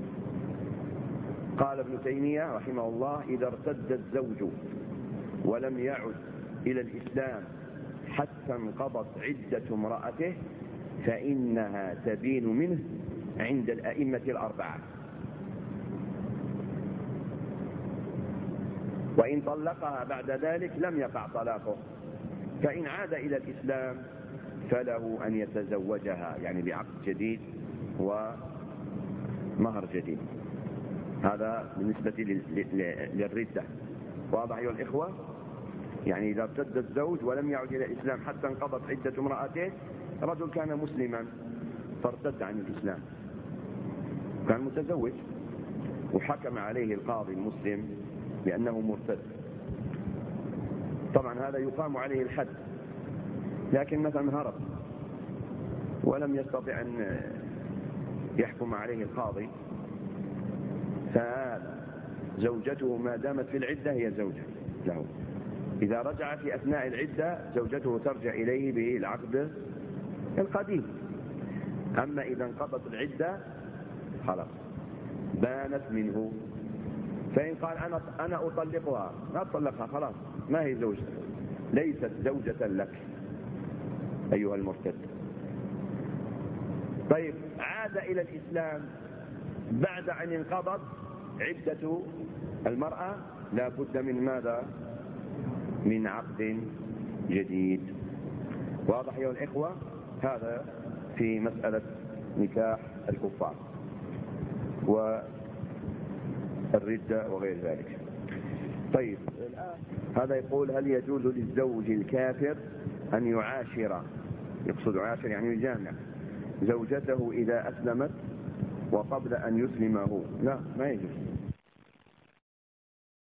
قال ابن تيمية رحمه الله: إذا ارتد الزوج ولم يعد إلى الإسلام حتى انقضت عدة امرأته فإنها تبين منه عند الأئمة الأربعة، وإن طلقها بعد ذلك لم يقع طلاقه، فإن عاد إلى الإسلام فله أن يتزوجها، يعني بعقد جديد ومهر جديد. هذا بالنسبة للردة. واضح أيها الإخوة؟ يعني إذا ارتد الزوج ولم يعد إلى الإسلام حتى انقضت عدة امرأته، رجل كان مسلما فارتد عن الإسلام، كان متزوج وحكم عليه القاضي المسلم بأنه مرتد، طبعا هذا يقام عليه الحد، لكن مثلا هرب ولم يستطع أن يحكم عليه القاضي، فزوجته ما دامت في العدة هي زوجة له. إذا رجع في أثناء العدة زوجته ترجع إليه بالعقد القديم. أما إذا انقضت العدة خلاص بانت منه، فإن قال أنا أطلقها، لا تطلقها، خلاص ما هي زوجة، ليست زوجة لك أيها المرتد. طيب، عاد إلى الإسلام بعد أن انقضت عدة المرأة، لا بد من ماذا؟ من عقد جديد. واضح أيها الإخوة؟ هذا في مسألة نكاح الكفار والردة وغير ذلك. طيب، هذا يقول: هل يجوز للزوج الكافر أن يعاشر، يقصد عاشر يعني يجامع زوجته إذا أسلمت وقبل أن يسلم هو؟ لا، ما يجوز.